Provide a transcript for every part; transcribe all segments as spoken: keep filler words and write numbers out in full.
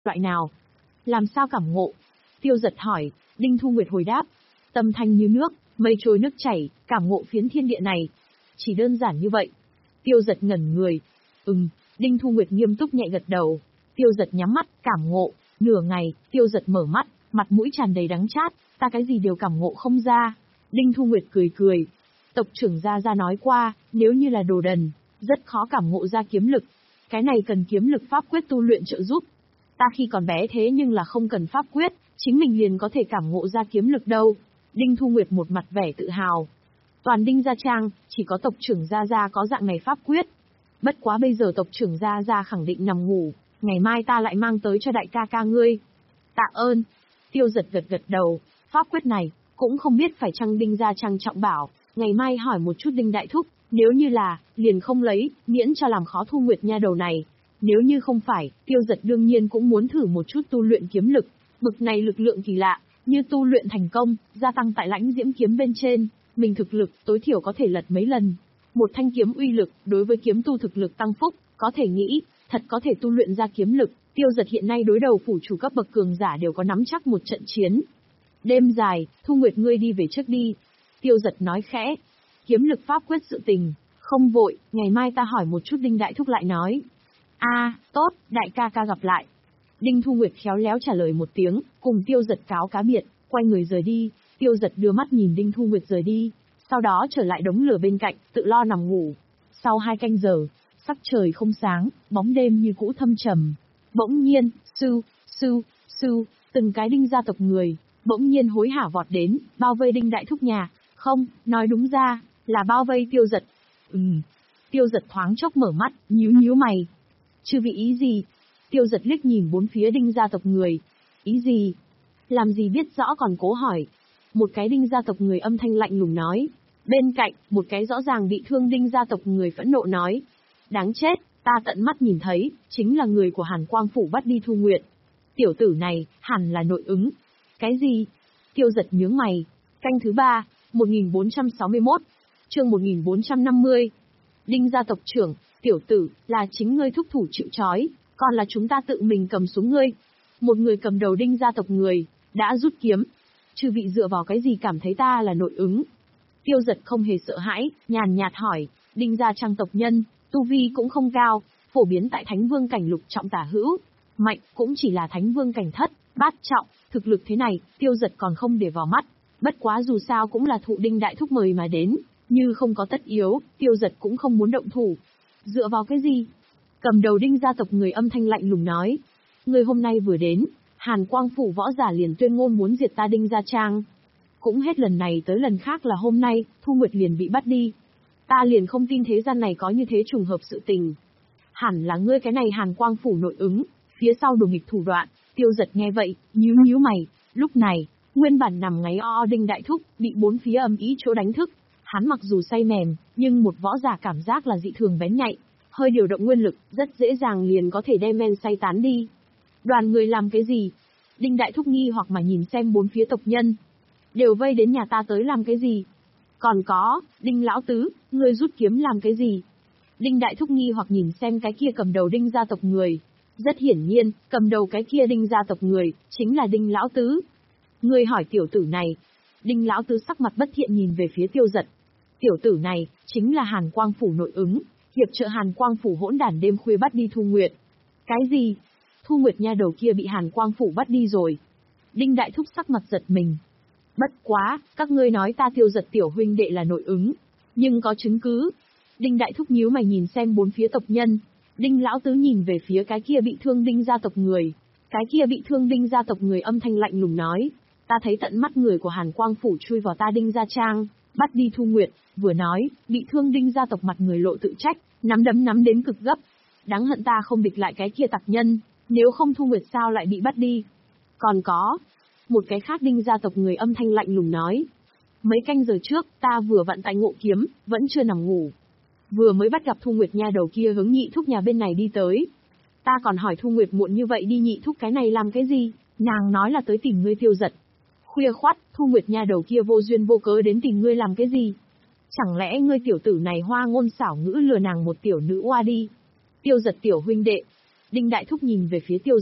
loại nào? Làm sao cảm ngộ? Tiêu Giật hỏi. Đinh Thu Nguyệt hồi đáp. Tâm thanh như nước, mây trôi nước chảy, cảm ngộ phiến thiên địa này. Chỉ đơn giản như vậy. Tiêu Giật ngẩn người. Ừm, Đinh Thu Nguyệt nghiêm túc nhẹ gật đầu. Tiêu Giật nhắm mắt, cảm ngộ. Nửa ngày, Tiêu Giật mở mắt, mặt mũi tràn đầy đắng chát. Ta cái gì đều cảm ngộ không ra. Đinh Thu Nguyệt cười cười. Tộc trưởng Gia Gia nói qua, nếu như là đồ đần, rất khó cảm ngộ ra kiếm lực. Cái này cần kiếm lực pháp quyết tu luyện trợ giúp. Ta khi còn bé thế nhưng là không cần pháp quyết, chính mình liền có thể cảm ngộ ra kiếm lực đâu. Đinh Thu Nguyệt một mặt vẻ tự hào. Toàn Đinh Gia Trang, chỉ có tộc trưởng Gia Gia có dạng này pháp quyết. Bất quá bây giờ tộc trưởng Gia Gia khẳng định nằm ngủ, ngày mai ta lại mang tới cho đại ca ca ngươi. Tạ ơn. Tiêu Giật gật gật đầu, pháp quyết này, cũng không biết phải chăng Đinh Gia Trang trọng bảo, ngày mai hỏi một chút Đinh Đại Thúc, nếu như là, liền không lấy, miễn cho làm khó Thu Nguyệt nha đầu này. Nếu như không phải, Tiêu Giật đương nhiên cũng muốn thử một chút tu luyện kiếm lực, bực này lực lượng kỳ lạ, như tu luyện thành công, gia tăng tại lãnh diễm kiếm bên trên, mình thực lực tối thiểu có thể lật mấy lần. Một thanh kiếm uy lực, đối với kiếm tu thực lực tăng phúc, có thể nghĩ, thật có thể tu luyện ra kiếm lực, Tiêu Giật hiện nay đối đầu phủ chủ cấp bậc cường giả đều có nắm chắc một trận chiến. Đêm dài, Thu Nguyệt ngươi đi về trước đi. Tiêu Giật nói khẽ. Kiếm lực pháp quyết sự tình, không vội, ngày mai ta hỏi một chút Đinh Đại Thúc lại nói. A, à, tốt, đại ca ca gặp lại. Đinh Thu Nguyệt khéo léo trả lời một tiếng, cùng Tiêu Giật cáo cá biệt, quay người rời đi. Tiêu Giật đưa mắt nhìn Đinh Thu Nguyệt rời đi, sau đó trở lại đống lửa bên cạnh, tự lo nằm ngủ. Sau hai canh giờ, sắc trời không sáng, bóng đêm như cũ thâm trầm. Bỗng nhiên, sư, sư, sư, từng cái Đinh gia tộc người, bỗng nhiên hối hả vọt đến, bao vây Đinh Đại Thúc nhà. Không, nói đúng ra, là bao vây Tiêu Giật. Ừm. Tiêu Giật thoáng chốc mở mắt, nhíu nhíu mày. Chư vị ý gì? Tiêu Giật liếc nhìn bốn phía Đinh gia tộc người. Ý gì? Làm gì biết rõ còn cố hỏi. Một cái Đinh gia tộc người âm thanh lạnh lùng nói. Bên cạnh, một cái rõ ràng bị thương Đinh gia tộc người phẫn nộ nói. Đáng chết, ta tận mắt nhìn thấy, chính là người của Hàn Quang Phủ bắt đi Thu Nguyệt. Tiểu tử này, hẳn là nội ứng. Cái gì? Tiêu Giật nhướng mày. Canh thứ ba, một nghìn bốn trăm sáu mươi mốt, chương một nghìn bốn trăm năm mươi. Đinh gia tộc trưởng, tiểu tử, là chính ngươi thúc thủ chịu trói, còn là chúng ta tự mình cầm xuống ngươi. Một người cầm đầu Đinh gia tộc người, đã rút kiếm. Chư vị dựa vào cái gì cảm thấy ta là nội ứng? Tiêu Giật không hề sợ hãi, nhàn nhạt hỏi. Đinh gia Trang tộc nhân, tu vi cũng không cao, phổ biến tại Thánh Vương cảnh lục trọng tả hữu. Mạnh cũng chỉ là Thánh Vương cảnh thất, bát trọng, thực lực thế này, Tiêu Giật còn không để vào mắt. Bất quá dù sao cũng là thụ Đinh Đại Thúc mời mà đến, như không có tất yếu, Tiêu Giật cũng không muốn động thủ. Dựa vào cái gì? Cầm đầu Đinh gia tộc người âm thanh lạnh lùng nói. Người hôm nay vừa đến, Hàn Quang Phủ võ giả liền tuyên ngôn muốn diệt ta Đinh gia Trang. Cũng hết lần này tới lần khác là hôm nay, Thu Nguyệt liền bị bắt đi. Ta liền không tin thế gian này có như thế trùng hợp sự tình. Hẳn là ngươi cái này Hàn Quang Phủ nội ứng, phía sau đồ nghịch thủ đoạn. Tiêu Giật nghe vậy, nhíu nhíu mày. Lúc này, nguyên bản nằm ngáy o o Đinh Đại Thúc, bị bốn phía âm ý chỗ đánh thức. Hắn mặc dù say mềm, nhưng một võ giả cảm giác là dị thường bén nhạy. Hơi điều động nguyên lực, rất dễ dàng liền có thể đem men say tán đi. Đoàn người làm cái gì? Đinh Đại Thúc nghi hoặc mà nhìn xem bốn phía tộc nhân. Đều vây đến nhà ta tới làm cái gì? Còn có, Đinh Lão Tứ, ngươi rút kiếm làm cái gì? Đinh Đại Thúc nghi hoặc nhìn xem cái kia cầm đầu Đinh gia tộc người. Rất hiển nhiên, cầm đầu cái kia Đinh gia tộc người, chính là Đinh Lão Tứ. Ngươi hỏi tiểu tử này. Đinh Lão Tứ sắc mặt bất thiện nhìn về phía Tiêu Giật. Tiểu tử này, chính là Hàn Quang Phủ nội ứng, hiệp trợ Hàn Quang Phủ hỗn đản đêm khuya bắt đi Thu Nguyệt. Cái gì? Thu Nguyệt nha đầu kia bị Hàn Quang Phủ bắt đi rồi. Đinh Đại Thúc sắc mặt giật mình. Bất quá, các ngươi nói ta Tiêu Giật tiểu huynh đệ là nội ứng, nhưng có chứng cứ. Đinh Đại Thúc nhíu mày nhìn xem bốn phía tộc nhân. Đinh Lão Tứ nhìn về phía cái kia bị thương Đinh gia tộc người. Cái kia bị thương Đinh gia tộc người âm thanh lạnh lùng nói. Ta thấy tận mắt người của Hàn Quang Phủ chui vào ta Đinh gia Trang, bắt đi Thu Nguyệt, vừa nói, bị thương Đinh gia tộc mặt người lộ tự trách, nắm đấm nắm đến cực gấp. Đáng hận ta không địch lại cái kia tặc nhân, nếu không Thu Nguyệt sao lại bị bắt đi. Còn có, một cái khác Đinh gia tộc người âm thanh lạnh lùng nói. Mấy canh giờ trước, ta vừa vặn tại Ngộ Kiếm, vẫn chưa nằm ngủ. Vừa mới bắt gặp Thu Nguyệt nha đầu kia hướng Nhị Thúc nhà bên này đi tới. Ta còn hỏi Thu Nguyệt muộn như vậy đi Nhị Thúc cái này làm cái gì, nàng nói là tới tìm ngươi Tiêu Giật. Khuya khoắt, Thu Nguyệt nha đầu kia vô duyên vô cớ đến tìm ngươi làm cái gì? Chẳng lẽ ngươi tiểu tử này hoa ngôn xảo ngữ lừa nàng một tiểu nữ oa đi? Tiêu Giật tiểu huynh đệ. Đinh Đại Thúc nhìn về phía Tiêu Giật.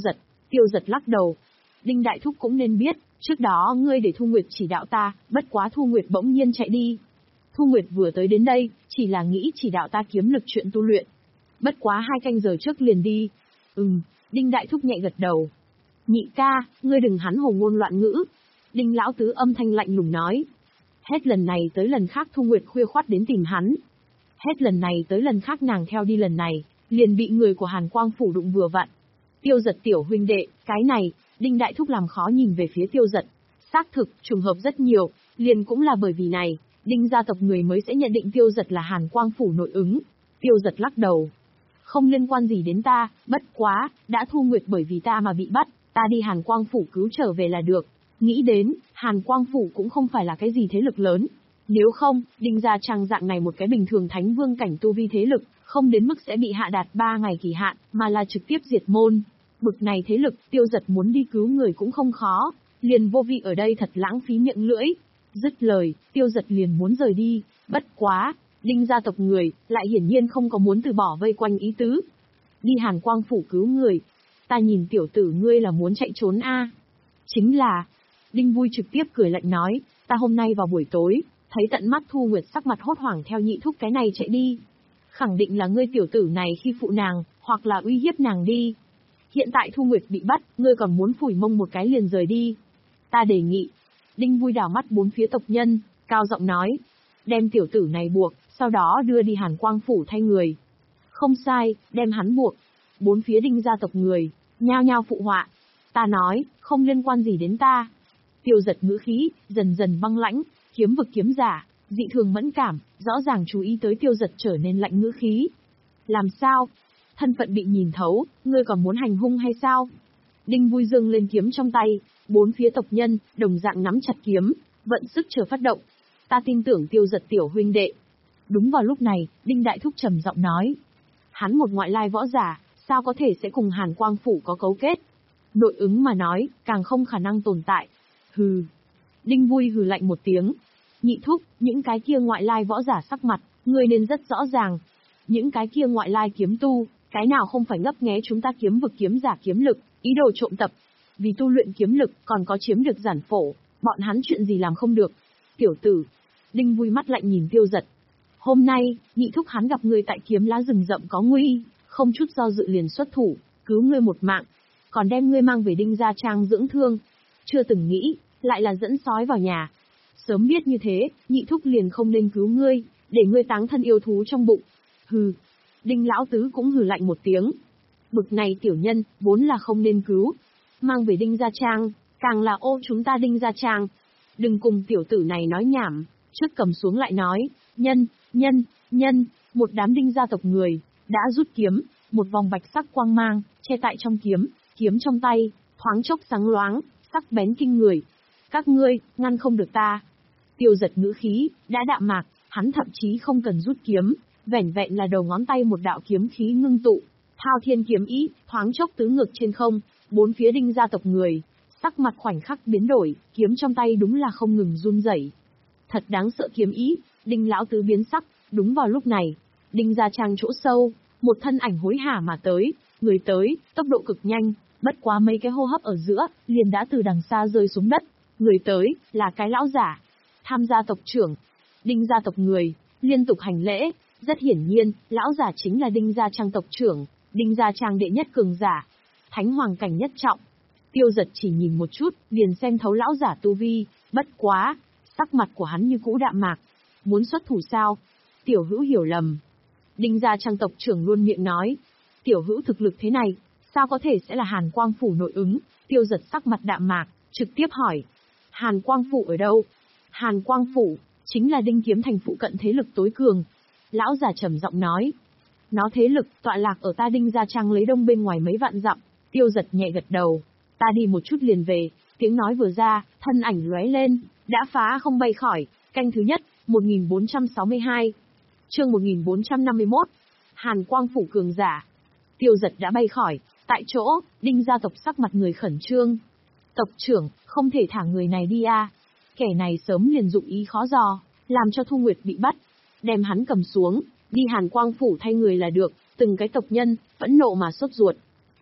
Tiêu Giật lắc đầu. Đinh Đại Thúc cũng nên biết, trước đó ngươi để Thu Nguyệt chỉ đạo ta, bất quá Thu Nguyệt bỗng nhiên chạy đi. Thu Nguyệt vừa tới đến đây, chỉ là nghĩ chỉ đạo ta kiếm lực chuyện tu luyện. Bất quá hai canh giờ trước liền đi. Ừm, Đinh Đại Thúc nhẹ gật đầu. Nhị ca, ngươi đừng hắn hồ ngôn loạn ngữ. Đinh Lão Tứ âm thanh lạnh lùng nói. Hết lần này tới lần khác Thu Nguyệt khuya khoắt đến tìm hắn. Hết lần này tới lần khác nàng theo đi lần này, liền bị người của Hàn Quang Phủ đụng vừa vặn. Tiêu Giật tiểu huynh đệ, cái này, Đinh Đại Thúc làm khó nhìn về phía Tiêu Giật. Xác thực, trùng hợp rất nhiều, liền cũng là bởi vì này, Đinh gia tộc người mới sẽ nhận định Tiêu Giật là Hàn Quang Phủ nội ứng. Tiêu Giật lắc đầu. Không liên quan gì đến ta, bất quá, đã Thu Nguyệt bởi vì ta mà bị bắt, ta đi Hàn Quang Phủ cứu trở về là được. Nghĩ đến, Hàn Quang Phủ cũng không phải là cái gì thế lực lớn. Nếu không, Đinh gia trang dạng này một cái bình thường thánh vương cảnh tu vi thế lực, không đến mức sẽ bị hạ đạt ba ngày kỳ hạn, mà là trực tiếp diệt môn. Bực này thế lực, Tiêu Giật muốn đi cứu người cũng không khó, liền vô vị ở đây thật lãng phí miệng lưỡi. Dứt lời, Tiêu Giật liền muốn rời đi, bất quá, Đinh gia tộc người, lại hiển nhiên không có muốn từ bỏ vây quanh ý tứ. Đi Hàn Quang Phủ cứu người, ta nhìn tiểu tử ngươi là muốn chạy trốn a? Chính là, Đinh Vui trực tiếp cười lạnh nói, ta hôm nay vào buổi tối, thấy tận mắt Thu Nguyệt sắc mặt hốt hoảng theo nhị thúc cái này chạy đi. Khẳng định là ngươi tiểu tử này khi phụ nàng, hoặc là uy hiếp nàng đi. Hiện tại Thu Nguyệt bị bắt, ngươi còn muốn phủi mông một cái liền rời đi. Ta đề nghị. Đinh Vui đảo mắt bốn phía tộc nhân, cao giọng nói. Đem tiểu tử này buộc, sau đó đưa đi Hàn Quang Phủ thay người. Không sai, đem hắn buộc. Bốn phía Đinh gia tộc người, nhao nhao phụ họa. Ta nói, không liên quan gì đến ta. Tiêu Giật ngữ khí, dần dần băng lãnh, kiếm vực kiếm giả, dị thường mẫn cảm, rõ ràng chú ý tới Tiêu Giật trở nên lạnh ngữ khí. Làm sao? Thân phận bị nhìn thấu, ngươi còn muốn hành hung hay sao? Đinh Vui dương lên kiếm trong tay, bốn phía tộc nhân, đồng dạng nắm chặt kiếm, vận sức chờ phát động. Ta tin tưởng Tiêu Giật tiểu huynh đệ. Đúng vào lúc này, Đinh Đại Thúc trầm giọng nói. Hắn một ngoại lai võ giả, sao có thể sẽ cùng Hàn Quang Phủ có cấu kết? Nội ứng mà nói, càng không khả năng tồn tại. Hừ. Đinh Vui hừ lạnh một tiếng. Nhị thúc, những cái kia ngoại lai võ giả sắc mặt, ngươi nên rất rõ ràng. Những cái kia ngoại lai kiếm tu, cái nào không phải ngấp nghé chúng ta kiếm vực kiếm giả kiếm lực, ý đồ trộm tập. Vì tu luyện kiếm lực còn có chiếm được giản phổ, bọn hắn chuyện gì làm không được. Tiểu tử. Đinh Vui mắt lạnh nhìn Tiêu Giật. Hôm nay, nhị thúc hắn gặp ngươi tại kiếm lá rừng rậm có nguy, không chút do dự liền xuất thủ, cứu ngươi một mạng, còn đem ngươi mang về Đinh gia trang dưỡng thương. Chưa từng nghĩ, lại là dẫn sói vào nhà. Sớm biết như thế, nhị thúc liền không nên cứu ngươi, để ngươi táng thân yêu thú trong bụng. Hừ. Đinh Lão Tứ cũng hừ lạnh một tiếng. Bực này tiểu nhân, vốn là không nên cứu. Mang về Đinh gia trang, càng là ô chúng ta Đinh gia trang. Đừng cùng tiểu tử này nói nhảm, trước cầm xuống lại nói, nhân, nhân, nhân, một đám Đinh gia tộc người, đã rút kiếm, một vòng bạch sắc quang mang, che tại trong kiếm, kiếm trong tay, thoáng chốc sáng loáng, sắc bén kinh người. Các ngươi, ngăn không được ta. Tiêu Giật ngữ khí, đã đạm mạc, hắn thậm chí không cần rút kiếm, vẻn vẹn là đầu ngón tay một đạo kiếm khí ngưng tụ, thao thiên kiếm ý, thoáng chốc tứ ngược trên không, bốn phía Đinh gia tộc người, sắc mặt khoảnh khắc biến đổi, kiếm trong tay đúng là không ngừng run rẩy. Thật đáng sợ kiếm ý, Đinh Lão Tứ biến sắc, đúng vào lúc này, Đinh gia trang chỗ sâu, một thân ảnh hối hả mà tới, người tới, tốc độ cực nhanh, bất quá mấy cái hô hấp ở giữa, liền đã từ đằng xa rơi xuống đất. Người tới, là cái lão giả, tham gia tộc trưởng, Đinh gia tộc người, liên tục hành lễ, rất hiển nhiên, lão giả chính là Đinh gia trang tộc trưởng, Đinh gia trang đệ nhất cường giả, thánh hoàng cảnh nhất trọng. Tiêu Giật chỉ nhìn một chút, liền xem thấu lão giả tu vi, bất quá, sắc mặt của hắn như cũ đạm mạc. Muốn xuất thủ sao? Tiểu hữu hiểu lầm. Đinh gia trang tộc trưởng luôn miệng nói, tiểu hữu thực lực thế này, sao có thể sẽ là Hàn Quang Phủ nội ứng? Tiêu Giật sắc mặt đạm mạc, trực tiếp hỏi, Hàn Quang Phủ ở đâu? Hàn Quang Phủ, chính là Đinh Kiếm Thành phụ cận thế lực tối cường. Lão giả trầm giọng nói, nó thế lực tọa lạc ở ta Đinh gia trang lấy đông bên ngoài mấy vạn dặm. Tiêu Giật nhẹ gật đầu, ta đi một chút liền về. Tiếng nói vừa ra, thân ảnh lóe lên, đã phá không bay khỏi. Canh thứ nhất, một nghìn bốn trăm sáu mươi hai. Chương một nghìn bốn trăm năm mươi mốt. Hàn Quang Phủ cường giả. Tiêu Giật đã bay khỏi, tại chỗ, Đinh gia tộc sắc mặt người khẩn trương. Tộc trưởng, không thể thả người này đi a. Kẻ này sớm liền dụng ý khó dò, làm cho Thu Nguyệt bị bắt. Đem hắn cầm xuống, đi Hàn Quang Phủ thay người là được, từng cái tộc nhân, phẫn nộ mà sốt ruột.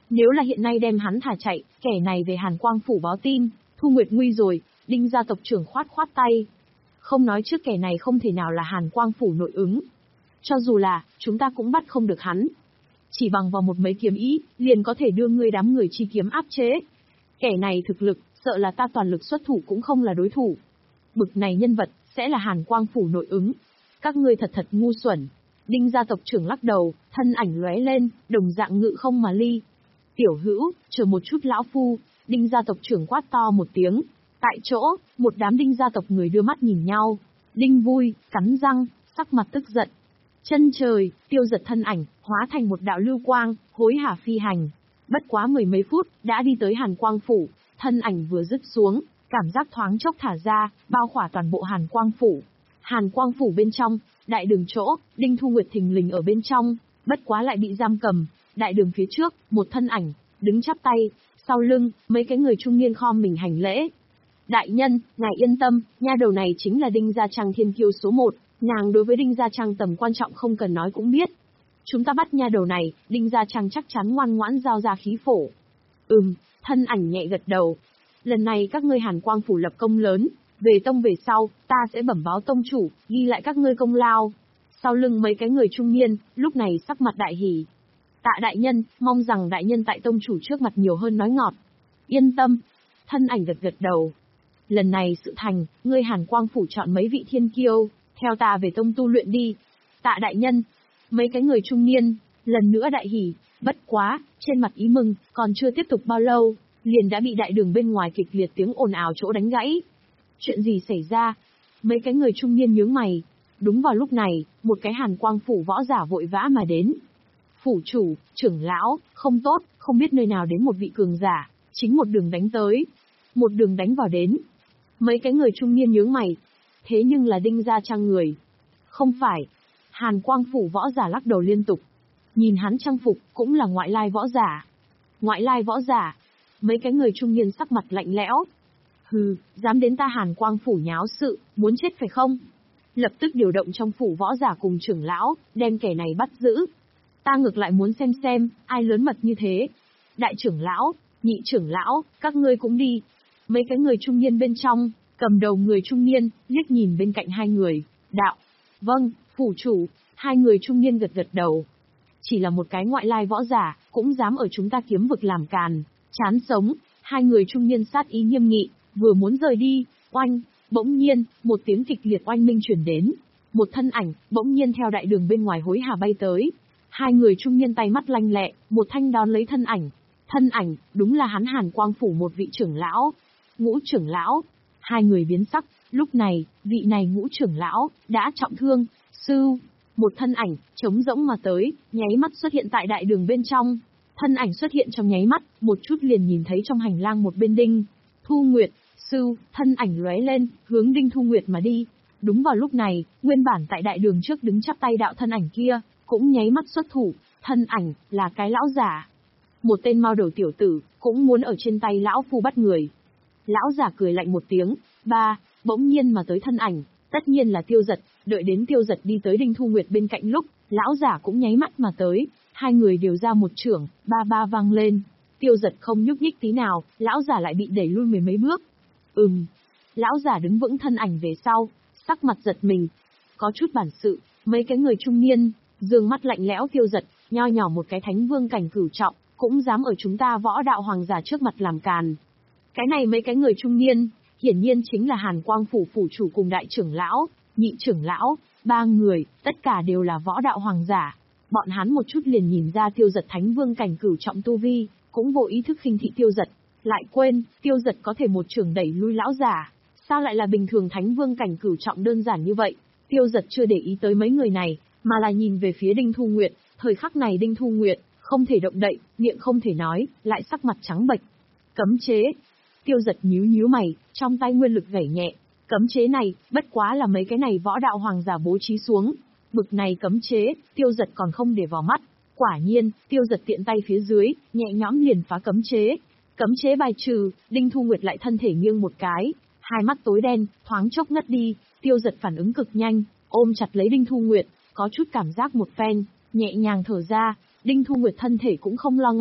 Nếu là hiện nay đem hắn thả chạy, kẻ này về Hàn Quang Phủ báo tin, Thu Nguyệt nguy rồi, Đinh gia tộc trưởng khoát khoát tay. Không nói trước kẻ này không thể nào là Hàn Quang Phủ nội ứng. Cho dù là, chúng ta cũng bắt không được hắn. Chỉ bằng vào một mấy kiếm ý, liền có thể đưa ngươi đám người chi kiếm áp chế. Kẻ này thực lực, sợ là ta toàn lực xuất thủ cũng không là đối thủ. Bực này nhân vật, sẽ là Hàn Quang Phủ nội ứng. Các ngươi thật thật ngu xuẩn. Đinh gia tộc trưởng lắc đầu, thân ảnh lóe lên, đồng dạng ngự không mà ly. Tiểu hữu, chờ một chút lão phu, Đinh gia tộc trưởng quát to một tiếng. Tại chỗ, một đám Đinh gia tộc người đưa mắt nhìn nhau. Đinh vui, cắn răng, sắc mặt tức giận. Chân trời, Tiêu Giật thân ảnh, hóa thành một đạo lưu quang, hối hả phi hành. Bất quá mười mấy phút, đã đi tới Hàn Quang Phủ, thân ảnh vừa dứt xuống, cảm giác thoáng chốc thả ra, bao khỏa toàn bộ Hàn Quang Phủ. Hàn Quang Phủ bên trong, đại đường chỗ, Đinh Thu Nguyệt thình lình ở bên trong, bất quá lại bị giam cầm. Đại đường phía trước, một thân ảnh, đứng chắp tay, sau lưng, mấy cái người trung niên khom mình hành lễ. Đại nhân, ngài yên tâm, nha đầu này chính là Đinh Gia Trang thiên kiêu số một, nàng đối với Đinh Gia Trang tầm quan trọng không cần nói cũng biết. Chúng ta bắt nha đầu này, Đinh Gia Trang chắc chắn ngoan ngoãn giao ra khí phổ. Ừm, thân ảnh nhẹ gật đầu. Lần này các ngươi Hàn Quang Phủ lập công lớn, về tông về sau, ta sẽ bẩm báo tông chủ, ghi lại các ngươi công lao. Sau lưng mấy cái người trung niên, lúc này sắc mặt đại hỉ. Tạ đại nhân, mong rằng đại nhân tại tông chủ trước mặt nhiều hơn nói ngọt. Yên tâm. Thân ảnh gật gật đầu. Lần này sự thành, ngươi Hàn Quang Phủ chọn mấy vị thiên kiêu, theo ta về tông tu luyện đi. Tạ đại nhân. Mấy cái người trung niên, lần nữa đại hỉ, bất quá, trên mặt ý mừng, còn chưa tiếp tục bao lâu, liền đã bị đại đường bên ngoài kịch liệt tiếng ồn ào chỗ đánh gãy. Chuyện gì xảy ra? Mấy cái người trung niên nhướng mày. Đúng vào lúc này, một cái Hàn Quang Phủ võ giả vội vã mà đến. Phủ chủ, trưởng lão, không tốt, không biết nơi nào đến một vị cường giả, chính một đường đánh tới. Một đường đánh vào đến. Mấy cái người trung niên nhướng mày. Thế nhưng là Đinh Gia Trang người. Không phải. Hàn Quang Phủ võ giả lắc đầu liên tục. Nhìn hắn trang phục, cũng là ngoại lai võ giả. Ngoại lai võ giả. Mấy cái người trung niên sắc mặt lạnh lẽo. Hừ, dám đến ta Hàn Quang Phủ nháo sự, muốn chết phải không? Lập tức điều động trong phủ võ giả cùng trưởng lão, đem kẻ này bắt giữ. Ta ngược lại muốn xem xem, ai lớn mật như thế. Đại trưởng lão, nhị trưởng lão, các ngươi cũng đi. Mấy cái người trung niên bên trong, cầm đầu người trung niên, liếc nhìn bên cạnh hai người. Đạo. Vâng, phủ chủ. Hai người trung niên gật gật đầu. Chỉ là một cái ngoại lai võ giả, cũng dám ở chúng ta kiếm vực làm càn. Chán sống. Hai người trung niên sát ý nghiêm nghị, vừa muốn rời đi, oanh. Bỗng nhiên, một tiếng kịch liệt oanh minh chuyển đến. Một thân ảnh, bỗng nhiên theo đại đường bên ngoài hối hả bay tới. Hai người trung niên tay mắt lanh lẹ, một thanh đón lấy thân ảnh. Thân ảnh, đúng là hắn Hàn Quang Phủ một vị trưởng lão. Ngũ trưởng lão. Hai người biến sắc, lúc này, vị này ngũ trưởng lão, đã trọng thương. Sư. Một thân ảnh, trống rỗng mà tới, nháy mắt xuất hiện tại đại đường bên trong. Thân ảnh xuất hiện trong nháy mắt, một chút liền nhìn thấy trong hành lang một bên Đinh Thu Nguyệt. Sư, thân ảnh lóe lên, hướng Đinh Thu Nguyệt mà đi. Đúng vào lúc này, nguyên bản tại đại đường trước đứng chắp tay đạo thân ảnh kia, cũng nháy mắt xuất thủ, thân ảnh, là cái lão giả. Một tên mao đầu tiểu tử, cũng muốn ở trên tay lão phu bắt người. Lão giả cười lạnh một tiếng, ba, bỗng nhiên mà tới thân ảnh, tất nhiên là Tiêu Giật, đợi đến Tiêu Giật đi tới Đinh Thu Nguyệt bên cạnh lúc, lão giả cũng nháy mắt mà tới, hai người đều ra một chưởng, ba ba vang lên. Tiêu Giật không nhúc nhích tí nào, lão giả lại bị đẩy lui mười mấy bước. Ừm. Lão giả đứng vững thân ảnh về sau, sắc mặt giật mình. Có chút bản sự, mấy cái người trung niên, dương mắt lạnh lẽo Tiêu Giật, nho nhỏ một cái thánh vương cảnh cửu trọng, cũng dám ở chúng ta võ đạo hoàng giả trước mặt làm càn. Cái này mấy cái người trung niên, hiển nhiên chính là Hàn Quang Phủ phủ chủ cùng đại trưởng lão, nhị trưởng lão, ba người, tất cả đều là võ đạo hoàng giả. Bọn hắn một chút liền nhìn ra Tiêu Giật thánh vương cảnh cửu trọng tu vi, cũng vô ý thức khinh thị Tiêu Giật. Lại quên, Tiêu Giật có thể một trường đẩy lui lão giả, sao lại là bình thường thánh vương cảnh cửu trọng đơn giản như vậy? Tiêu Giật chưa để ý tới mấy người này, mà là nhìn về phía Đinh Thu Nguyệt, thời khắc này Đinh Thu Nguyệt, không thể động đậy, miệng không thể nói, lại sắc mặt trắng bệch. Cấm chế. Tiêu Giật nhíu nhíu mày, trong tay nguyên lực gảy nhẹ. Cấm chế này, bất quá là mấy cái này võ đạo hoàng giả bố trí xuống. Bực này cấm chế, Tiêu Giật còn không để vào mắt. Quả nhiên, Tiêu Giật tiện tay phía dưới, nhẹ nhõm liền phá cấm chế. Cấm chế bài trừ, Đinh Thu Nguyệt lại thân thể nghiêng một cái, hai mắt tối đen, thoáng chốc ngất đi. Tiêu Giật phản ứng cực nhanh, ôm chặt lấy Đinh Thu Nguyệt, có chút cảm giác một phen, nhẹ nhàng thở ra. Đinh Thu Nguyệt thân thể cũng không lo ngại,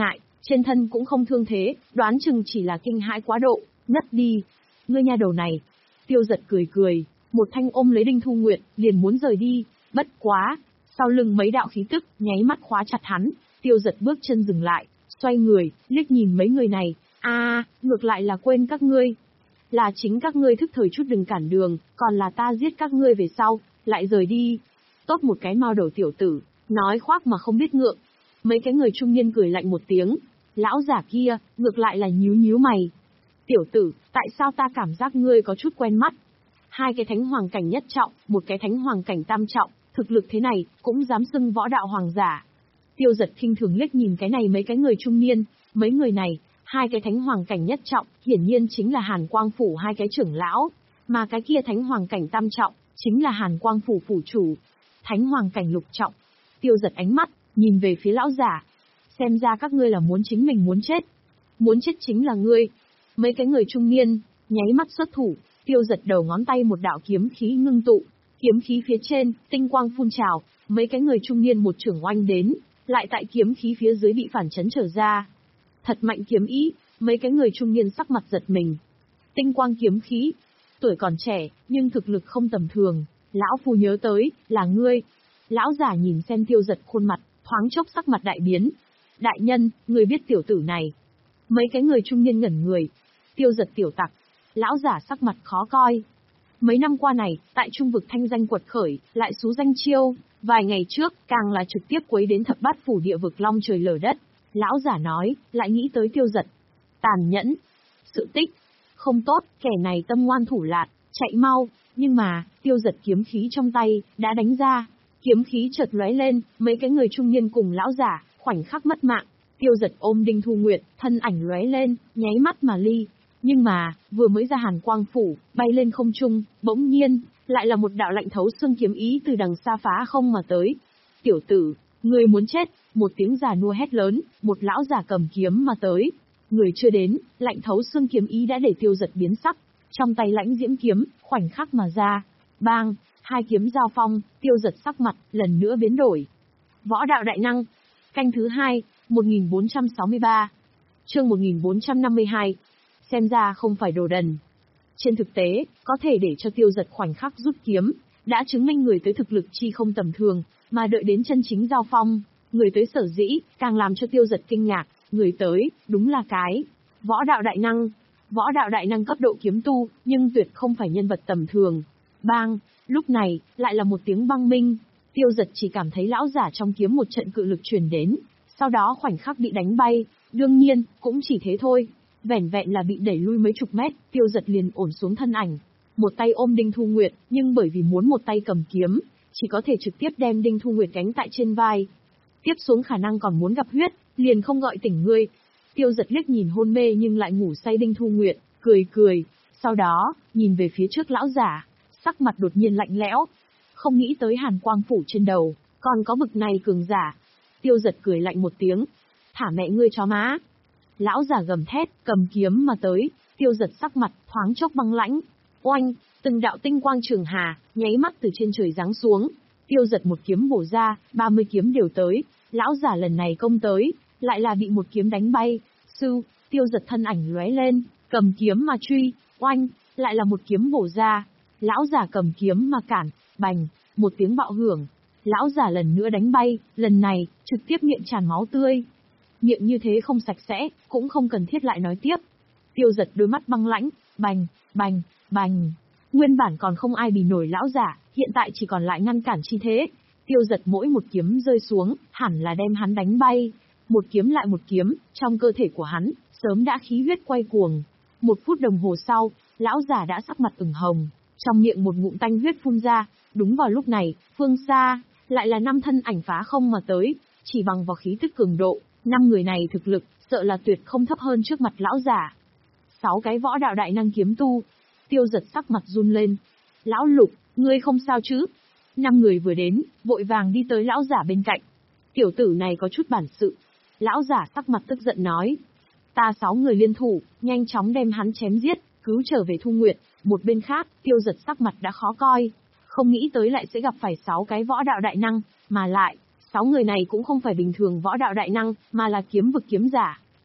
trên thân cũng không thương thế, đoán chừng chỉ là kinh hãi quá độ, ngất đi. Ngươi nha đầu này. Tiêu Giật cười cười, một thanh ôm lấy Đinh Thu Nguyệt, liền muốn rời đi, bất quá, sau lưng mấy đạo khí tức, nháy mắt khóa chặt hắn, Tiêu Giật bước chân dừng lại, xoay người, liếc nhìn mấy người này, a, à, ngược lại là quên các ngươi. Là chính các ngươi thức thời chút đừng cản đường, còn là ta giết các ngươi về sau, lại rời đi. Tốt một cái mao đầu tiểu tử, nói khoác mà không biết ngượng. Mấy cái người trung niên cười lạnh một tiếng, lão giả kia, ngược lại là nhíu nhíu mày. Tiểu tử, tại sao ta cảm giác ngươi có chút quen mắt? Hai cái thánh hoàng cảnh nhất trọng, một cái thánh hoàng cảnh tam trọng, thực lực thế này, cũng dám xưng võ đạo hoàng giả. Tiêu Giật khinh thường liếc nhìn cái này mấy cái người trung niên, mấy người này, hai cái thánh hoàng cảnh nhất trọng, hiển nhiên chính là Hàn Quang Phủ hai cái trưởng lão, mà cái kia thánh hoàng cảnh tam trọng, chính là Hàn Quang Phủ phủ chủ. Thánh hoàng cảnh lục trọng. Tiêu Giật ánh mắt, nhìn về phía lão giả. Xem ra các ngươi là muốn chính mình muốn chết. Muốn chết chính là ngươi. Mấy cái người trung niên, nháy mắt xuất thủ, Tiêu Giật đầu ngón tay một đạo kiếm khí ngưng tụ, kiếm khí phía trên, tinh quang phun trào, mấy cái người trung niên một trưởng oanh đến, lại tại kiếm khí phía dưới bị phản chấn trở ra. Thật mạnh kiếm ý, mấy cái người trung niên sắc mặt giật mình. Tinh quang kiếm khí, tuổi còn trẻ, nhưng thực lực không tầm thường, lão phu nhớ tới, là ngươi. Lão giả nhìn xem Tiêu Giật khuôn mặt, thoáng chốc sắc mặt đại biến. Đại nhân, người biết tiểu tử này. Mấy cái người trung niên ngẩn người. Tiêu Giật tiểu tặc. Lão giả sắc mặt khó coi. Mấy năm qua này, tại trung vực thanh danh quật khởi, lại xú danh chiêu, vài ngày trước, càng là trực tiếp quấy đến thập bát phủ địa vực long trời lở đất. Lão giả nói, lại nghĩ tới Tiêu Giật. Tàn nhẫn. Sự tích. Không tốt, kẻ này tâm ngoan thủ lạt, chạy mau, nhưng mà, Tiêu Giật kiếm khí trong tay, đã đánh ra. Kiếm khí chợt lóe lên, mấy cái người trung niên cùng lão giả, khoảnh khắc mất mạng. Tiêu Giật ôm Đinh Thu Nguyệt, thân ảnh lóe lên, nháy mắt mà ly. Nhưng mà, vừa mới ra Hàn Quang Phủ, bay lên không trung, bỗng nhiên, lại là một đạo lạnh thấu xương kiếm ý từ đằng xa phá không mà tới. Tiểu tử, người muốn chết, một tiếng già nua hét lớn, một lão giả cầm kiếm mà tới. Người chưa đến, lạnh thấu xương kiếm ý đã để Tiêu Giật biến sắc, trong tay lãnh diễm kiếm, khoảnh khắc mà ra. Bang, hai kiếm giao phong, Tiêu Giật sắc mặt, lần nữa biến đổi. Võ đạo đại năng, canh thứ hai, một nghìn bốn trăm sáu mươi ba, chương một nghìn bốn trăm năm mươi hai. Xem ra không phải đồ đần. Trên thực tế, có thể để cho Tiêu Giật khoảnh khắc rút kiếm, đã chứng minh người tới thực lực chi không tầm thường, mà đợi đến chân chính giao phong, người tới sở dĩ, càng làm cho Tiêu Giật kinh ngạc, người tới, đúng là cái võ đạo đại năng. Võ đạo đại năng cấp độ kiếm tu, nhưng tuyệt không phải nhân vật tầm thường. Bang, lúc này, lại là một tiếng băng minh, Tiêu Giật chỉ cảm thấy lão giả trong kiếm một trận cự lực truyền đến, sau đó khoảnh khắc bị đánh bay, đương nhiên, cũng chỉ thế thôi. Vẻn vẹn là bị đẩy lui mấy chục mét, Tiêu Giật liền ổn xuống thân ảnh. Một tay ôm Đinh Thu Nguyệt, nhưng bởi vì muốn một tay cầm kiếm, chỉ có thể trực tiếp đem Đinh Thu Nguyệt gánh tại trên vai. Tiếp xuống khả năng còn muốn gặp huyết, liền không gọi tỉnh ngươi. Tiêu Giật liếc nhìn hôn mê nhưng lại ngủ say Đinh Thu Nguyệt, cười cười, sau đó, nhìn về phía trước lão giả, sắc mặt đột nhiên lạnh lẽo. Không nghĩ tới Hàn Quang Phủ trên đầu, còn có bực này cường giả. Tiêu Giật cười lạnh một tiếng, thả mẹ ngươi chó má. Lão giả gầm thét, cầm kiếm mà tới, Tiêu Giật sắc mặt, thoáng chốc băng lãnh. Oanh, từng đạo tinh quang trường hà, nháy mắt từ trên trời giáng xuống. Tiêu Giật một kiếm bổ ra, ba mươi kiếm đều tới, lão giả lần này công tới, lại là bị một kiếm đánh bay. Sư, Tiêu Giật thân ảnh lóe lên, cầm kiếm mà truy, oanh, lại là một kiếm bổ ra. Lão giả cầm kiếm mà cản, bành, một tiếng bạo hưởng. Lão giả lần nữa đánh bay, lần này, trực tiếp miệng tràn máu tươi. Miệng như thế không sạch sẽ, cũng không cần thiết lại nói tiếp. Tiêu Giật đôi mắt băng lãnh, bành, bành, bành. Nguyên bản còn không ai bì nổi lão giả, hiện tại chỉ còn lại ngăn cản chi thế. Tiêu Giật mỗi một kiếm rơi xuống, hẳn là đem hắn đánh bay. Một kiếm lại một kiếm, trong cơ thể của hắn, sớm đã khí huyết quay cuồng. Một phút đồng hồ sau, lão giả đã sắc mặt ửng hồng, trong miệng một ngụm tanh huyết phun ra. Đúng vào lúc này, phương xa, lại là năm thân ảnh phá không mà tới, chỉ bằng vào khí tức cường độ, năm người này thực lực, sợ là tuyệt không thấp hơn trước mặt lão giả. Sáu cái võ đạo đại năng kiếm tu. Tiêu Giật sắc mặt run lên. Lão Lục, ngươi không sao chứ? Năm người vừa đến, vội vàng đi tới lão giả bên cạnh. Tiểu tử này có chút bản sự. Lão giả sắc mặt tức giận nói. Ta sáu người liên thủ, nhanh chóng đem hắn chém giết, cứu trở về Thu Nguyệt. Một bên khác, Tiêu Giật sắc mặt đã khó coi. Không nghĩ tới lại sẽ gặp phải sáu cái võ đạo đại năng, mà lại, sáu người này cũng không phải bình thường võ đạo đại năng, mà là kiếm vực kiếm giả.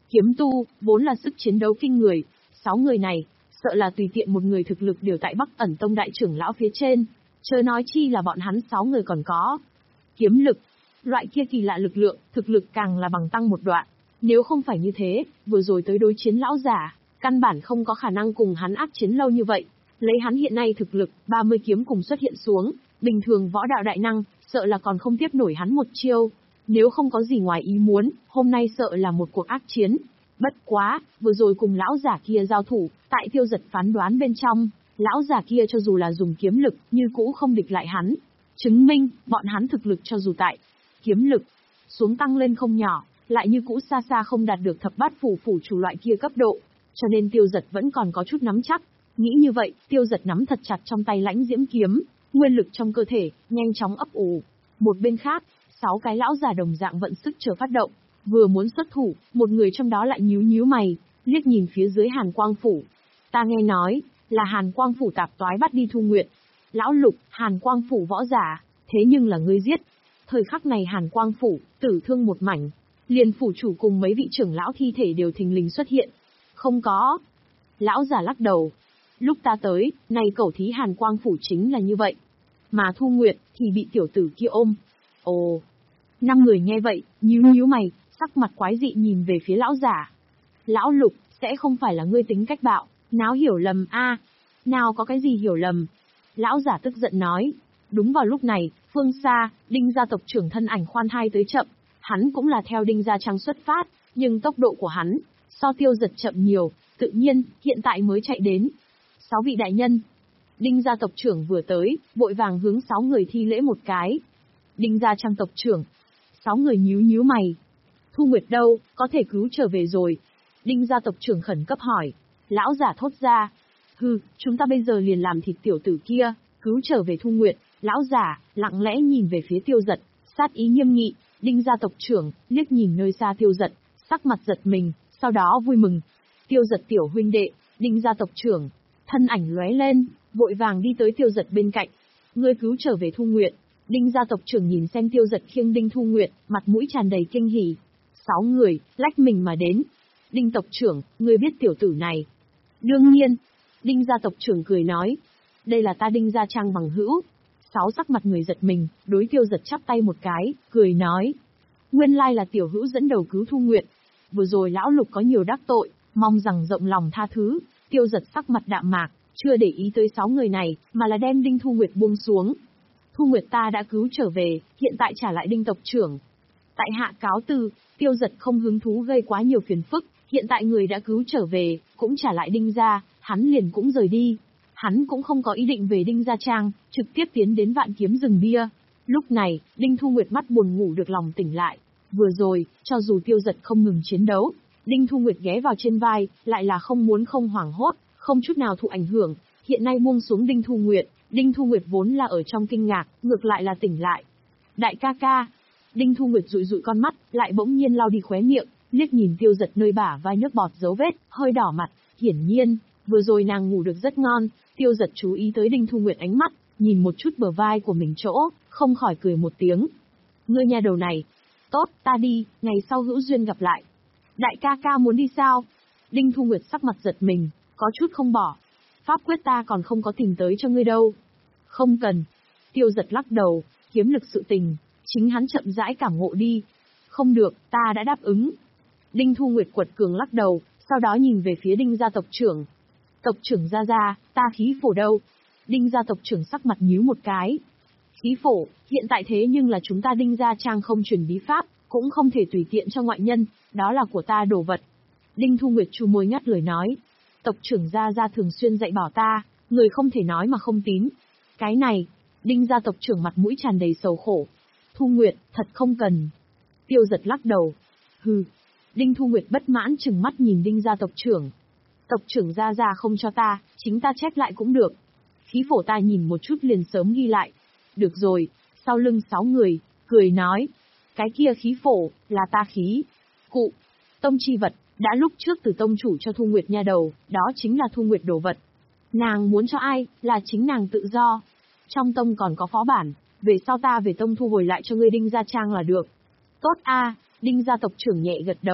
Kiếm tu, vốn là sức chiến đấu kinh người, sáu người này, sợ là tùy tiện một người thực lực đều tại Bắc Ẩn Tông đại trưởng lão phía trên, chớ nói chi là bọn hắn sáu người còn có kiếm lực. Loại kia kỳ lạ lực lượng, thực lực càng là bằng tăng một đoạn. Nếu không phải như thế, vừa rồi tới đối chiến lão giả, căn bản không có khả năng cùng hắn ác chiến lâu như vậy. Lấy hắn hiện nay thực lực, ba mươi kiếm cùng xuất hiện xuống, bình thường võ đạo đại năng, sợ là còn không tiếp nổi hắn một chiêu. Nếu không có gì ngoài ý muốn, hôm nay sợ là một cuộc ác chiến. Bất quá, vừa rồi cùng lão giả kia giao thủ, tại Tiêu Giật phán đoán bên trong, lão giả kia cho dù là dùng kiếm lực, như cũ không địch lại hắn. Chứng minh, bọn hắn thực lực cho dù tại kiếm lực xuống tăng lên không nhỏ, lại như cũ xa xa không đạt được thập bát phủ phủ chủ loại kia cấp độ, cho nên Tiêu Giật vẫn còn có chút nắm chắc. Nghĩ như vậy, Tiêu Giật nắm thật chặt trong tay lãnh diễm kiếm, nguyên lực trong cơ thể nhanh chóng ấp ủ. Một bên khác, sáu cái lão già đồng dạng vận sức chờ phát động, vừa muốn xuất thủ, một người trong đó lại nhíu nhíu mày, liếc nhìn phía dưới Hàn Quang phủ. Ta nghe nói là Hàn Quang phủ tạp toái bắt đi Thu Nguyệt. Lão Lục, Hàn Quang phủ võ giả, thế nhưng là ngươi giết. Thời khắc này Hàn Quang phủ tử thương một mảnh, liền phủ chủ cùng mấy vị trưởng lão thi thể đều thình lình xuất hiện. Không có. Lão già lắc đầu. Lúc ta tới, này cẩu thí Hàn Quang phủ chính là như vậy. Mà Thu Nguyệt thì bị tiểu tử kia ôm. Ồ. Năm người nghe vậy, nhíu nhíu mày, sắc mặt quái dị nhìn về phía lão giả. Lão Lục, sẽ không phải là ngươi tính cách bạo, náo hiểu lầm a? Nào có cái gì hiểu lầm? Lão giả tức giận nói. Đúng vào lúc này, phương xa, Đinh gia tộc trưởng thân ảnh khoan thai tới chậm. Hắn cũng là theo Đinh gia trang xuất phát, nhưng tốc độ của hắn so Tiêu Giật chậm nhiều, tự nhiên, hiện tại mới chạy đến. Sáu vị đại nhân. Đinh gia tộc trưởng vừa tới, vội vàng hướng sáu người thi lễ một cái. Đinh gia trang tộc trưởng. Sáu người nhíu nhíu mày. Thu Nguyệt đâu, có thể cứu trở về rồi. Đinh gia tộc trưởng khẩn cấp hỏi. Lão giả thốt ra. Hừ, chúng ta bây giờ liền làm thịt tiểu tử kia, cứu trở về Thu Nguyệt. Lão giả, lặng lẽ nhìn về phía Tiêu Giật, sát ý nghiêm nghị. Đinh gia tộc trưởng, liếc nhìn nơi xa Tiêu Giật, sắc mặt giật mình, sau đó vui mừng. Tiêu Giật tiểu huynh đệ, Đinh gia tộc trưởng, thân ảnh lóe lên, vội vàng đi tới Tiêu Giật bên cạnh. Ngươi cứu trở về Thu Nguyệt. Đinh gia tộc trưởng nhìn xem Tiêu Giật khiêng Đinh Thu Nguyệt, mặt mũi tràn đầy kinh hỉ. Sáu người, lách mình mà đến. Đinh tộc trưởng, ngươi biết tiểu tử này. Đương nhiên. Đinh gia tộc trưởng cười nói. Đây là ta Đinh gia trang bằng hữu. Sáu sắc mặt người giật mình, đối Tiêu Giật chắp tay một cái, cười nói. Nguyên lai là tiểu hữu dẫn đầu cứu Thu Nguyệt. Vừa rồi lão Lục có nhiều đắc tội, mong rằng rộng lòng tha thứ. Tiêu Giật sắc mặt đạm mạc, chưa để ý tới sáu người này, mà là đem Đinh Thu Nguyệt buông xuống. Thu Nguyệt ta đã cứu trở về, hiện tại trả lại Đinh tộc trưởng. Tại hạ cáo từ, Tiêu Giật không hứng thú gây quá nhiều phiền phức, hiện tại người đã cứu trở về, cũng trả lại Đinh gia, hắn liền cũng rời đi. Hắn cũng không có ý định về Đinh gia trang, trực tiếp tiến đến Vạn Kiếm rừng bia. Lúc này, Đinh Thu Nguyệt mắt buồn ngủ được lòng tỉnh lại. Vừa rồi, cho dù Tiêu Giật không ngừng chiến đấu, Đinh Thu Nguyệt ghé vào trên vai, lại là không muốn không hoảng hốt, không chút nào thụ ảnh hưởng. Hiện nay buông xuống Đinh Thu Nguyệt, Đinh Thu Nguyệt vốn là ở trong kinh ngạc, ngược lại là tỉnh lại. Đại ca ca. Đinh Thu Nguyệt dụi dụi con mắt, lại bỗng nhiên lau đi khóe miệng, liếc nhìn Tiêu Giật nơi bả vai nước bọt dấu vết, hơi đỏ mặt. Hiển nhiên, vừa rồi nàng ngủ được rất ngon. Tiêu Giật chú ý tới Đinh Thu Nguyệt ánh mắt, nhìn một chút bờ vai của mình chỗ, không khỏi cười một tiếng. Ngươi nhà đầu này. Tốt, ta đi, ngày sau hữu duyên gặp lại. Đại ca ca muốn đi sao? Đinh Thu Nguyệt sắc mặt giật mình, có chút không bỏ. Pháp quyết ta còn không có tìm tới cho ngươi đâu. Không cần. Tiêu Giật lắc đầu, kiếm lực sự tình, chính hắn chậm rãi cảm ngộ đi. Không được, ta đã đáp ứng. Đinh Thu Nguyệt quật cường lắc đầu, sau đó nhìn về phía Đinh gia tộc trưởng. Tộc trưởng gia gia, ta khí phổ đâu? Đinh gia tộc trưởng sắc mặt nhíu một cái. Khí phổ, hiện tại thế nhưng là chúng ta Đinh gia trang không truyền bí pháp, cũng không thể tùy tiện cho ngoại nhân, đó là của ta đồ vật. Đinh Thu Nguyệt chu môi ngắt lời nói. Tộc trưởng gia gia thường xuyên dạy bảo ta, người không thể nói mà không tín. Cái này, Đinh gia tộc trưởng mặt mũi tràn đầy sầu khổ. Thu Nguyệt, thật không cần. Tiêu Giật lắc đầu. Hừ. Đinh Thu Nguyệt bất mãn trừng mắt nhìn Đinh gia tộc trưởng. Tộc trưởng gia gia không cho ta, chính ta chép lại cũng được. Khí phổ ta nhìn một chút liền sớm ghi lại. Được rồi, sau lưng sáu người, cười nói. Cái kia khí phổ, là ta khí. Cụ, tông chi vật, đã lúc trước từ tông chủ cho Thu Nguyệt nha đầu, đó chính là Thu Nguyệt đồ vật. Nàng muốn cho ai, là chính nàng tự do. Trong tông còn có phó bản, về sau ta về tông thu hồi lại cho ngươi Đinh gia trang là được. Tốt a. Đinh gia tộc trưởng nhẹ gật đầu.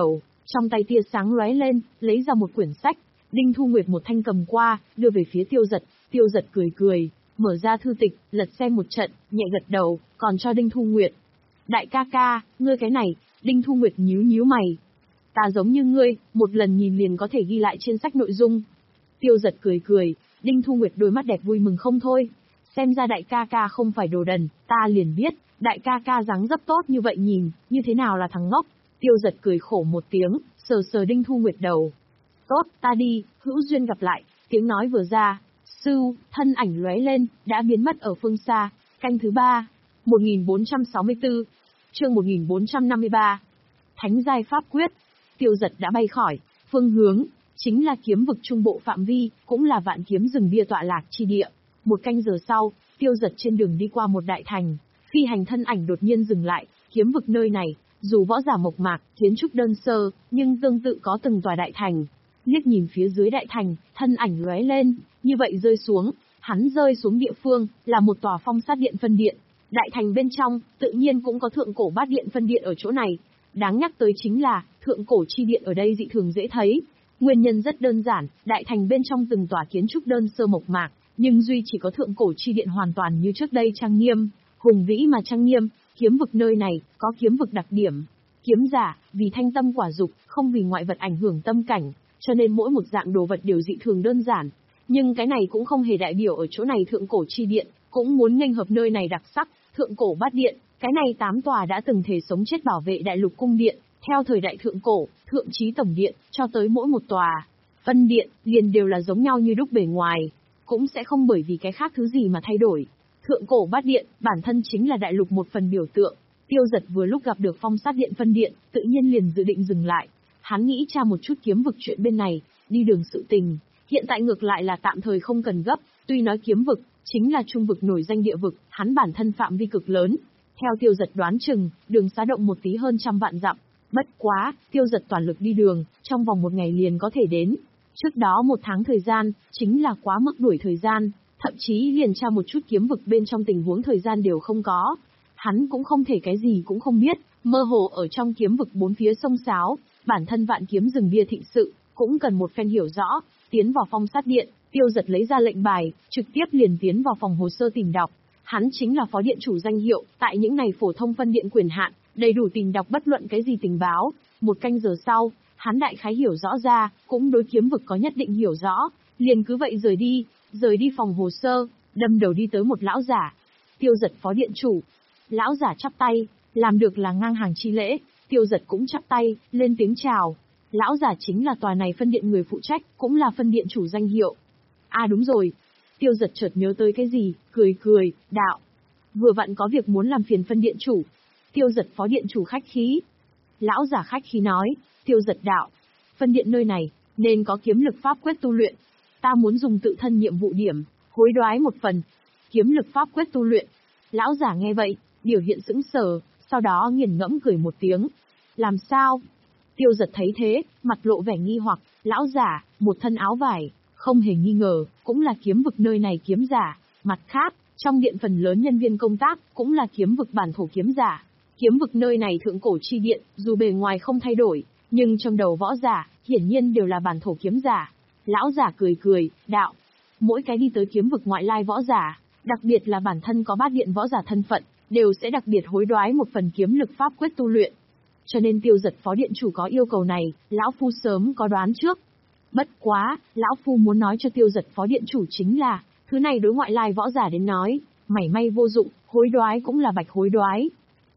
Trong tay tia sáng lóe lên, lấy ra một quyển sách. Đinh Thu Nguyệt một thanh cầm qua, đưa về phía Tiêu Dật. Tiêu Dật cười cười, mở ra thư tịch, lật xem một trận, nhẹ gật đầu, còn cho Đinh Thu Nguyệt. Đại ca ca, ngươi cái này. Đinh Thu Nguyệt nhíu nhíu mày. Ta giống như ngươi, một lần nhìn liền có thể ghi lại trên sách nội dung. Tiêu Dật cười cười, Đinh Thu Nguyệt đôi mắt đẹp vui mừng không thôi. Xem ra đại ca ca không phải đồ đần, ta liền biết, đại ca ca dáng dấp tốt như vậy nhìn, như thế nào là thằng ngốc. Tiêu Dật cười khổ một tiếng, sờ sờ Đinh Thu Nguyệt đầu. Tốt, ta đi, hữu duyên gặp lại, tiếng nói vừa ra. Sư, thân ảnh lóe lên, đã biến mất ở phương xa. Canh thứ ba, một nghìn bốn trăm sáu mươi tư, chương một nghìn bốn trăm năm mươi ba. Thánh giai pháp quyết. Tiêu Dật đã bay khỏi, phương hướng chính là kiếm vực trung bộ phạm vi, cũng là vạn kiếm rừng bia tọa lạc chi địa. Một canh giờ sau, Tiêu Dật trên đường đi qua một đại thành, phi hành thân ảnh đột nhiên dừng lại. Kiếm vực nơi này, dù võ giả mộc mạc, kiến trúc đơn sơ, nhưng tương tự có từng tòa đại thành. Liếc nhìn phía dưới đại thành, thân ảnh lóe lên, như vậy rơi xuống, hắn rơi xuống địa phương, là một tòa phong sát điện phân điện. Đại thành bên trong, tự nhiên cũng có thượng cổ bát điện phân điện ở chỗ này. Đáng nhắc tới chính là, thượng cổ chi điện ở đây dị thường dễ thấy. Nguyên nhân rất đơn giản, đại thành bên trong từng tòa kiến trúc đơn sơ mộc mạc, nhưng duy chỉ có thượng cổ chi điện hoàn toàn như trước đây trang nghiêm, hùng vĩ mà trang nghiêm. Kiếm vực nơi này, có kiếm vực đặc điểm. Kiếm giả, vì thanh tâm quả dục, không vì ngoại vật ảnh hưởng tâm cảnh, cho nên mỗi một dạng đồ vật đều dị thường đơn giản. Nhưng cái này cũng không hề đại biểu ở chỗ này thượng cổ chi điện, cũng muốn nghênh hợp nơi này đặc sắc, thượng cổ bát điện. Cái này tám tòa đã từng thể sống chết bảo vệ đại lục cung điện, theo thời đại thượng cổ, thượng chí tổng điện, cho tới mỗi một tòa phân điện, liền đều là giống nhau như đúc bề ngoài, cũng sẽ không bởi vì cái khác thứ gì mà thay đổi. Thượng cổ bát điện, bản thân chính là đại lục một phần biểu tượng. Tiêu Dật vừa lúc gặp được phong sát điện phân điện, tự nhiên liền dự định dừng lại. Hắn nghĩ tra một chút kiếm vực chuyện bên này, đi đường sự tình. Hiện tại ngược lại là tạm thời không cần gấp, tuy nói kiếm vực, chính là trung vực nổi danh địa vực, hắn bản thân phạm vi cực lớn. Theo Tiêu Dật đoán chừng, đường xá động một tí hơn trăm vạn dặm. Bất quá, Tiêu Dật toàn lực đi đường, trong vòng một ngày liền có thể đến. Trước đó một tháng thời gian, chính là quá mức đuổi thời gian, thậm chí liền tra một chút kiếm vực bên trong tình huống thời gian đều không có. Hắn cũng không thể cái gì cũng không biết, mơ hồ ở trong kiếm vực bốn phía sông sáo, bản thân vạn kiếm rừng bia thịnh sự, cũng cần một phen hiểu rõ. Tiến vào phong sát điện, Tiêu Dật lấy ra lệnh bài, trực tiếp liền tiến vào phòng hồ sơ tìm đọc. Hắn chính là phó điện chủ danh hiệu, tại những này phổ thông phân điện quyền hạn, đầy đủ tìm đọc bất luận cái gì tình báo. Một canh giờ sau, hắn đại khái hiểu rõ ra, cũng đối kiếm vực có nhất định hiểu rõ, liền cứ vậy rời đi, rời đi phòng hồ sơ, đâm đầu đi tới một lão giả. Tiêu Dật phó điện chủ. Lão giả chắp tay, làm được là ngang hàng chi lễ. Tiêu Dật cũng chắp tay, lên tiếng chào. Lão giả chính là tòa này phân điện người phụ trách, cũng là phân điện chủ danh hiệu. À đúng rồi. Tiêu Dật chợt nhớ tới cái gì, cười cười, đạo. Vừa vặn có việc muốn làm phiền phân điện chủ. Tiêu Dật phó điện chủ khách khí. Lão giả khách khí nói, Tiêu Dật đạo. Phân điện nơi này, nên có kiếm lực pháp quyết tu luyện. Ta muốn dùng tự thân nhiệm vụ điểm, hối đoái một phần. Kiếm lực pháp quyết tu luyện. Lão giả nghe vậy, biểu hiện sững sờ, sau đó nghiền ngẫm cười một tiếng. Làm sao? Tiêu Dật thấy thế, mặt lộ vẻ nghi hoặc, lão giả, một thân áo vải, không hề nghi ngờ, cũng là kiếm vực nơi này kiếm giả. Mặt khác, trong điện phần lớn nhân viên công tác, cũng là kiếm vực bản thổ kiếm giả. Kiếm vực nơi này thượng cổ chi điện, dù bề ngoài không thay đổi, nhưng trong đầu võ giả, hiển nhiên đều là bản thổ kiếm giả. Lão giả cười cười, đạo. Mỗi cái đi tới kiếm vực ngoại lai võ giả, đặc biệt là bản thân có bát điện võ giả thân phận, đều sẽ đặc biệt hối đoái một phần kiếm lực pháp quyết tu luyện. Cho nên Tiêu Dật phó điện chủ có yêu cầu này, lão phu sớm có đoán trước. Bất quá, lão phu muốn nói cho Tiêu Dật phó điện chủ chính là, thứ này đối ngoại lai võ giả đến nói, mảy may vô dụng, hối đoái cũng là bạch hối đoái.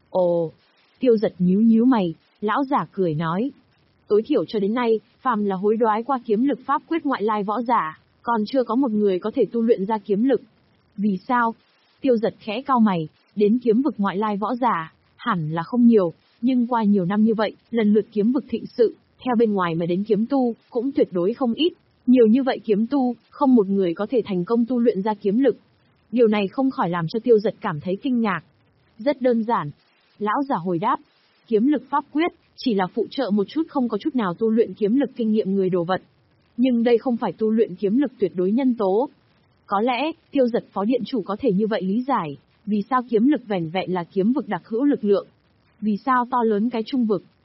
Ồ, Tiêu Dật nhíu nhíu mày, lão giả cười nói. Tối thiểu cho đến nay, phàm là hối đoái qua kiếm lực pháp quyết ngoại lai võ giả, còn chưa có một người có thể tu luyện ra kiếm lực. Vì sao? Tiêu Dật khẽ cau mày, đến kiếm vực ngoại lai võ giả, hẳn là không nhiều, nhưng qua nhiều năm như vậy, lần lượt kiếm vực thịnh sự, theo bên ngoài mà đến kiếm tu, cũng tuyệt đối không ít. Nhiều như vậy kiếm tu, không một người có thể thành công tu luyện ra kiếm lực. Điều này không khỏi làm cho Tiêu Dật cảm thấy kinh ngạc. Rất đơn giản. Lão giả hồi đáp, kiếm lực pháp quyết, chỉ là phụ trợ một chút không có chút nào tu luyện kiếm lực kinh nghiệm người đồ vật. Nhưng đây không phải tu luyện kiếm lực tuyệt đối nhân tố. Có lẽ, Tiêu Dật phó điện chủ có thể như vậy lý giải, vì sao kiếm lực vẻn vẹn là kiếm vực đặc hữu lực lượng. Vì sao to lớn cái trung vực,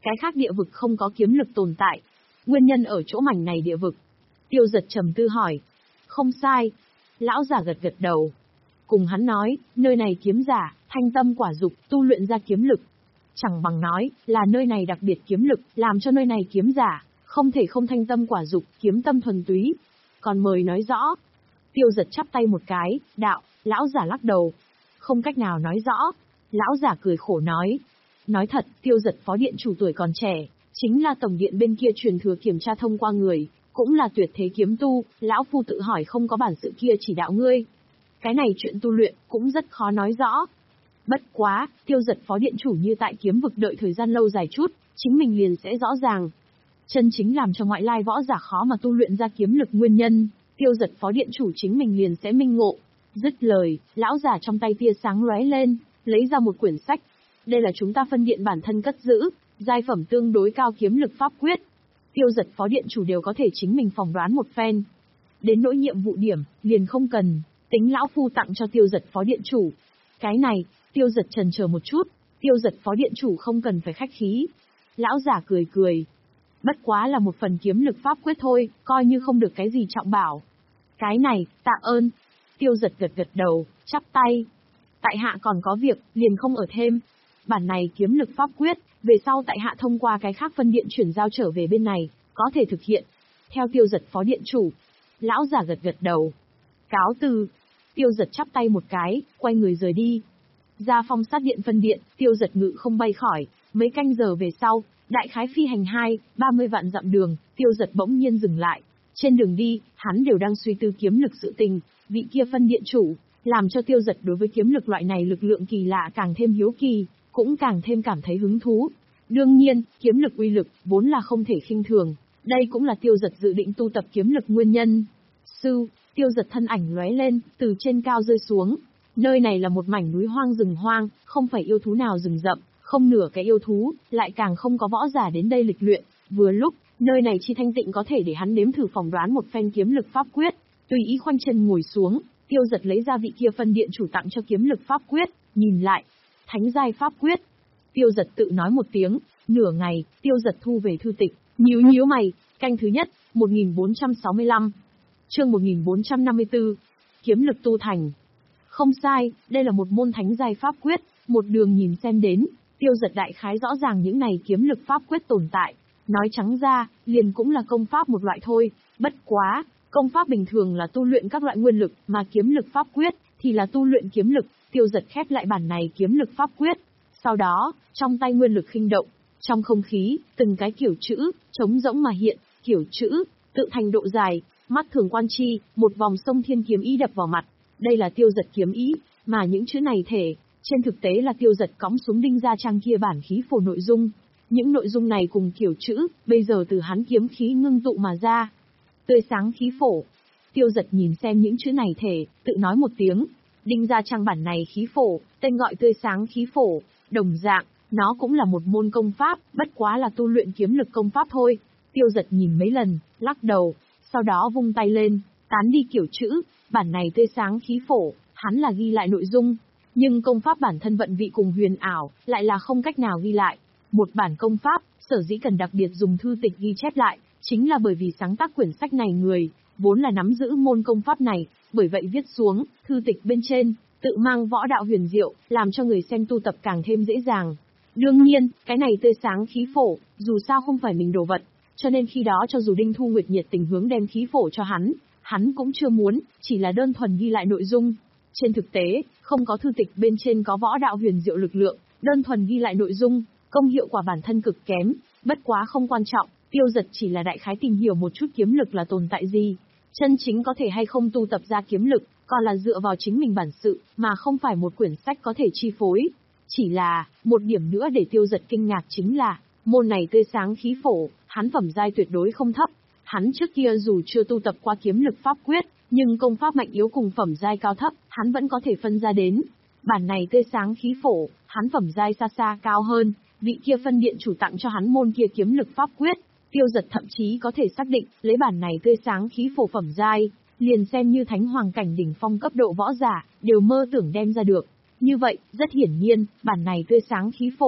cái khác địa vực không có kiếm lực tồn tại. Nguyên nhân ở chỗ mảnh này địa vực. Tiêu Giật trầm tư hỏi. Không sai. Lão giả gật gật đầu. Cùng hắn nói, nơi này kiếm giả, thanh tâm quả dục, tu luyện ra kiếm lực. Chẳng bằng nói, là nơi này đặc biệt kiếm lực, làm cho nơi này kiếm giả, không thể không thanh tâm quả dục, kiếm tâm thuần túy. Còn mời nói rõ. Tiêu Giật chắp tay một cái, đạo, lão giả lắc đầu. Không cách nào nói rõ. Lão giả cười khổ nói. Nói thật, Tiêu Giật phó điện chủ tuổi còn trẻ, chính là tổng điện bên kia truyền thừa kiểm tra thông qua người, cũng là tuyệt thế kiếm tu, lão phu tự hỏi không có bản sự kia chỉ đạo ngươi. Cái này chuyện tu luyện, cũng rất khó nói rõ. Bất quá, Tiêu Giật phó điện chủ như tại kiếm vực đợi thời gian lâu dài chút, chính mình liền sẽ rõ ràng. Chân chính làm cho ngoại lai võ giả khó mà tu luyện ra kiếm lực nguyên nhân, Tiêu Giật phó điện chủ chính mình liền sẽ minh ngộ. Dứt lời, lão giả trong tay tia sáng lóe lên, lấy ra một quyển sách. Đây là chúng ta phân điện bản thân cất giữ, giai phẩm tương đối cao kiếm lực pháp quyết. Tiêu Giật phó điện chủ đều có thể chính mình phỏng đoán một phen. Đến nỗi nhiệm vụ điểm, liền không cần, tính lão phu tặng cho Tiêu Giật phó điện chủ. Cái này, Tiêu Giật chần chờ một chút, Tiêu Giật phó điện chủ không cần phải khách khí. Lão giả cười cười. Bất quá là một phần kiếm lực pháp quyết thôi, coi như không được cái gì trọng bảo. Cái này, tạ ơn. Tiêu Giật gật gật đầu, chắp tay. Tại hạ còn có việc, liền không ở thêm. Bản này kiếm lực pháp quyết, về sau tại hạ thông qua cái khác phân điện chuyển giao trở về bên này, có thể thực hiện. Theo Tiêu Giật phó điện chủ. Lão giả gật gật đầu. Cáo từ. Tiêu Giật chắp tay một cái, quay người rời đi. Ra phong sát điện phân điện, Tiêu Giật ngự không bay khỏi, mấy canh giờ về sau, đại khái phi hành hai, ba mươi vạn dặm đường, Tiêu Giật bỗng nhiên dừng lại. Trên đường đi, hắn đều đang suy tư kiếm lực sự tình, vị kia phân điện chủ, làm cho Tiêu Giật đối với kiếm lực loại này lực lượng kỳ lạ càng thêm hiếu kỳ, cũng càng thêm cảm thấy hứng thú. Đương nhiên, kiếm lực uy lực, vốn là không thể khinh thường, đây cũng là Tiêu Giật dự định tu tập kiếm lực nguyên nhân. Sư, Tiêu Giật thân ảnh lóe lên, từ trên cao rơi xuống. Nơi này là một mảnh núi hoang rừng hoang, không phải yêu thú nào rừng rậm, không nửa cái yêu thú, lại càng không có võ giả đến đây lịch luyện. Vừa lúc, nơi này chi thanh tịnh có thể để hắn nếm thử phỏng đoán một phen kiếm lực pháp quyết. Tùy ý khoanh chân ngồi xuống, Tiêu Giật lấy ra vị kia phân điện chủ tặng cho kiếm lực pháp quyết, nhìn lại. Thánh giai pháp quyết. Tiêu Giật tự nói một tiếng, nửa ngày, Tiêu Giật thu về thư tịch, nhíu nhíu mày, canh thứ nhất, một nghìn bốn trăm sáu mươi lăm. Chương một nghìn bốn trăm năm mươi tư. Kiếm lực tu thành. Không sai, đây là một môn thánh giai pháp quyết, một đường nhìn xem đến, Tiêu Giật đại khái rõ ràng những này kiếm lực pháp quyết tồn tại. Nói trắng ra, liền cũng là công pháp một loại thôi, bất quá, công pháp bình thường là tu luyện các loại nguyên lực, mà kiếm lực pháp quyết thì là tu luyện kiếm lực. Tiêu Giật khép lại bản này kiếm lực pháp quyết, sau đó, trong tay nguyên lực khinh động, trong không khí, từng cái kiểu chữ, trống rỗng mà hiện, kiểu chữ, tự thành độ dài, mắt thường quan chi, một vòng sông thiên kiếm ý đập vào mặt. Đây là Tiêu Giật kiếm ý, mà những chữ này thể, trên thực tế là Tiêu Giật cõng xuống đinh gia trang kia bản khí phổ nội dung. Những nội dung này cùng kiểu chữ, bây giờ từ hắn kiếm khí ngưng tụ mà ra. Tươi sáng khí phổ. Tiêu Giật nhìn xem những chữ này thể, tự nói một tiếng. Đinh gia trang bản này khí phổ, tên gọi tươi sáng khí phổ, đồng dạng, nó cũng là một môn công pháp, bất quá là tu luyện kiếm lực công pháp thôi. Tiêu Giật nhìn mấy lần, lắc đầu, sau đó vung tay lên, tán đi kiểu chữ, bản này tươi sáng khí phổ, hắn là ghi lại nội dung, nhưng công pháp bản thân vận vị cùng huyền ảo, lại là không cách nào ghi lại. Một bản công pháp, sở dĩ cần đặc biệt dùng thư tịch ghi chép lại, chính là bởi vì sáng tác quyển sách này người, vốn là nắm giữ môn công pháp này, bởi vậy viết xuống, thư tịch bên trên, tự mang võ đạo huyền diệu, làm cho người xem tu tập càng thêm dễ dàng. Đương nhiên, cái này tươi sáng khí phổ, dù sao không phải mình đồ vật, cho nên khi đó cho dù Đinh Thu Nguyệt nhiệt tình hướng đem khí phổ cho hắn, hắn cũng chưa muốn, chỉ là đơn thuần ghi lại nội dung. Trên thực tế, không có thư tịch bên trên có võ đạo huyền diệu lực lượng, đơn thuần ghi lại nội dung, công hiệu quả bản thân cực kém, bất quá không quan trọng, Tiêu Giật chỉ là đại khái tìm hiểu một chút kiếm lực là tồn tại gì. Chân chính có thể hay không tu tập ra kiếm lực, còn là dựa vào chính mình bản sự, mà không phải một quyển sách có thể chi phối. Chỉ là, một điểm nữa để Tiêu Giật kinh ngạc chính là, môn này tươi sáng khí phổ, hắn phẩm giai tuyệt đối không thấp. Hắn trước kia dù chưa tu tập qua kiếm lực pháp quyết, nhưng công pháp mạnh yếu cùng phẩm giai cao thấp, hắn vẫn có thể phân ra đến. Bản này tươi sáng khí phổ, hắn phẩm giai xa xa cao hơn, vị kia phân điện chủ tặng cho hắn môn kia kiếm lực pháp quyết. Tiêu Giật thậm chí có thể xác định, lấy bản này tươi sáng khí phổ phẩm giai, liền xem như thánh hoàng cảnh đỉnh phong cấp độ võ giả, đều mơ tưởng đem ra được. Như vậy, rất hiển nhiên, bản này tươi sáng khí phổ,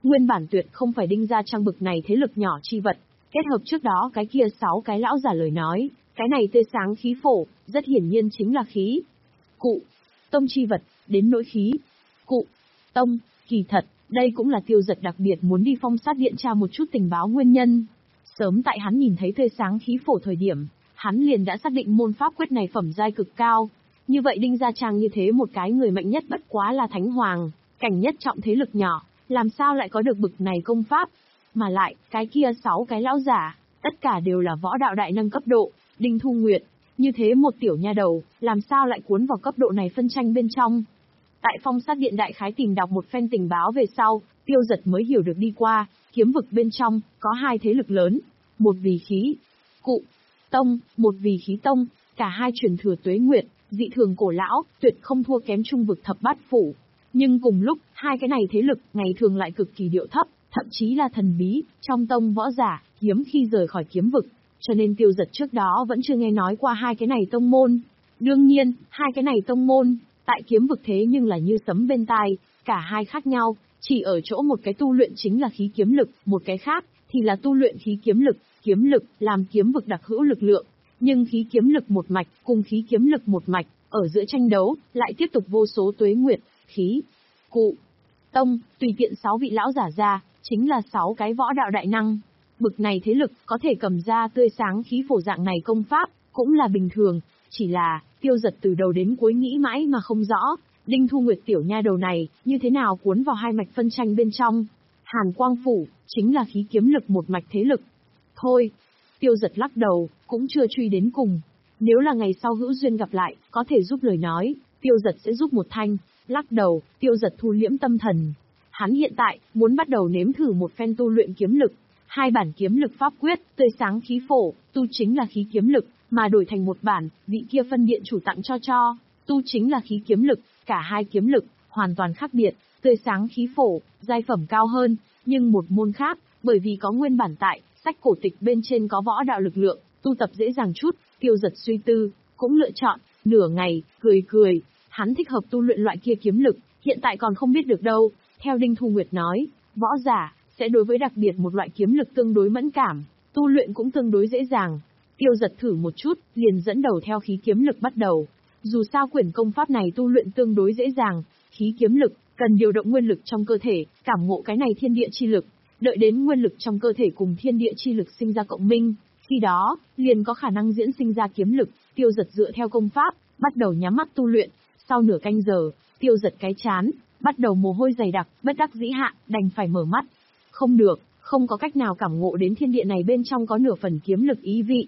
Nguyên bản tuyệt không phải Đinh Gia Trang bực này thế lực nhỏ chi vật, kết hợp trước đó cái kia sáu cái lão giả lời nói, cái này tươi sáng khí phổ, rất hiển nhiên chính là khí. Cụ, tông chi vật, đến nỗi khí. Cụ, tông, kỳ thật, đây cũng là Tiêu Dật đặc biệt muốn đi Phong Sát Điện tra một chút tình báo nguyên nhân. Sớm tại hắn nhìn thấy tươi sáng khí phổ thời điểm, hắn liền đã xác định môn pháp quyết này phẩm giai cực cao. Như vậy Đinh Gia Trang như thế một cái người mạnh nhất bất quá là Thánh Hoàng, cảnh nhất trọng thế lực nhỏ, làm sao lại có được bực này công pháp? Mà lại, cái kia sáu cái lão giả, tất cả đều là võ đạo đại nâng cấp độ, Đinh Thu Nguyệt, như thế một tiểu nha đầu, làm sao lại cuốn vào cấp độ này phân tranh bên trong? Tại Phong Sát Điện đại khái tìm đọc một phen tình báo về sau, Tiêu Dật mới hiểu được đi qua, kiếm vực bên trong, có hai thế lực lớn, một vì khí, cụ, tông, một vì khí tông, cả hai truyền thừa tuế nguyệt, dị thường cổ lão, tuyệt không thua kém trung vực thập bát phủ. Nhưng cùng lúc, hai cái này thế lực, ngày thường lại cực kỳ điệu thấp, thậm chí là thần bí, trong tông võ giả, hiếm khi rời khỏi kiếm vực, cho nên Tiêu Dật trước đó vẫn chưa nghe nói qua hai cái này tông môn. Đương nhiên, hai cái này tông môn, tại kiếm vực thế nhưng là như sấm bên tai, cả hai khác nhau, chỉ ở chỗ một cái tu luyện chính là khí kiếm lực, một cái khác, thì là tu luyện khí kiếm lực, kiếm lực, làm kiếm vực đặc hữu lực lượng. Nhưng khí kiếm lực một mạch, cùng khí kiếm lực một mạch, ở giữa tranh đấu, lại tiếp tục vô số tuế nguyệt, khí, cụ, tông, tùy tiện sáu vị lão giả ra, chính là sáu cái võ đạo đại năng. Bực này thế lực, có thể cầm ra tươi sáng khí phổ dạng này công pháp, cũng là bình thường, chỉ là, Tiêu Dật từ đầu đến cuối nghĩ mãi mà không rõ, Đinh Thu Nguyệt tiểu nha đầu này, như thế nào cuốn vào hai mạch phân tranh bên trong. Hàn Quang Phủ, chính là khí kiếm lực một mạch thế lực. Thôi, Tiêu Dật lắc đầu, cũng chưa truy đến cùng. Nếu là ngày sau hữu duyên gặp lại, có thể giúp lời nói, Tiêu Dật sẽ giúp một thanh. Lắc đầu, Tiêu Dật thu liễm tâm thần. Hắn hiện tại, muốn bắt đầu nếm thử một phen tu luyện kiếm lực. Hai bản kiếm lực pháp quyết, tươi sáng khí phổ, tu chính là khí kiếm lực, mà đổi thành một bản, vị kia phân điện chủ tặng cho cho, tu chính là khí kiếm lực, cả hai kiếm lực, hoàn toàn khác biệt, tươi sáng khí phổ, giai phẩm cao hơn, nhưng một môn khác, bởi vì có nguyên bản tại, sách cổ tịch bên trên có võ đạo lực lượng, tu tập dễ dàng chút, Tiêu Dật suy tư, cũng lựa chọn, nửa ngày, cười cười, hắn thích hợp tu luyện loại kia kiếm lực, hiện tại còn không biết được đâu, theo Đinh Thu Nguyệt nói, võ giả, sẽ đối với đặc biệt một loại kiếm lực tương đối mẫn cảm, tu luyện cũng tương đối dễ dàng. Tiêu Dật thử một chút, liền dẫn đầu theo khí kiếm lực bắt đầu. Dù sao quyển công pháp này tu luyện tương đối dễ dàng, khí kiếm lực, cần điều động nguyên lực trong cơ thể, cảm ngộ cái này thiên địa chi lực, đợi đến nguyên lực trong cơ thể cùng thiên địa chi lực sinh ra cộng minh, khi đó, liền có khả năng diễn sinh ra kiếm lực. Tiêu Dật dựa theo công pháp, bắt đầu nhắm mắt tu luyện, sau nửa canh giờ, Tiêu Dật cái chán, bắt đầu mồ hôi dày đặc, bất đắc dĩ hạ, đành phải mở mắt. Không được, không có cách nào cảm ngộ đến thiên địa này bên trong có nửa phần kiếm lực ý vị.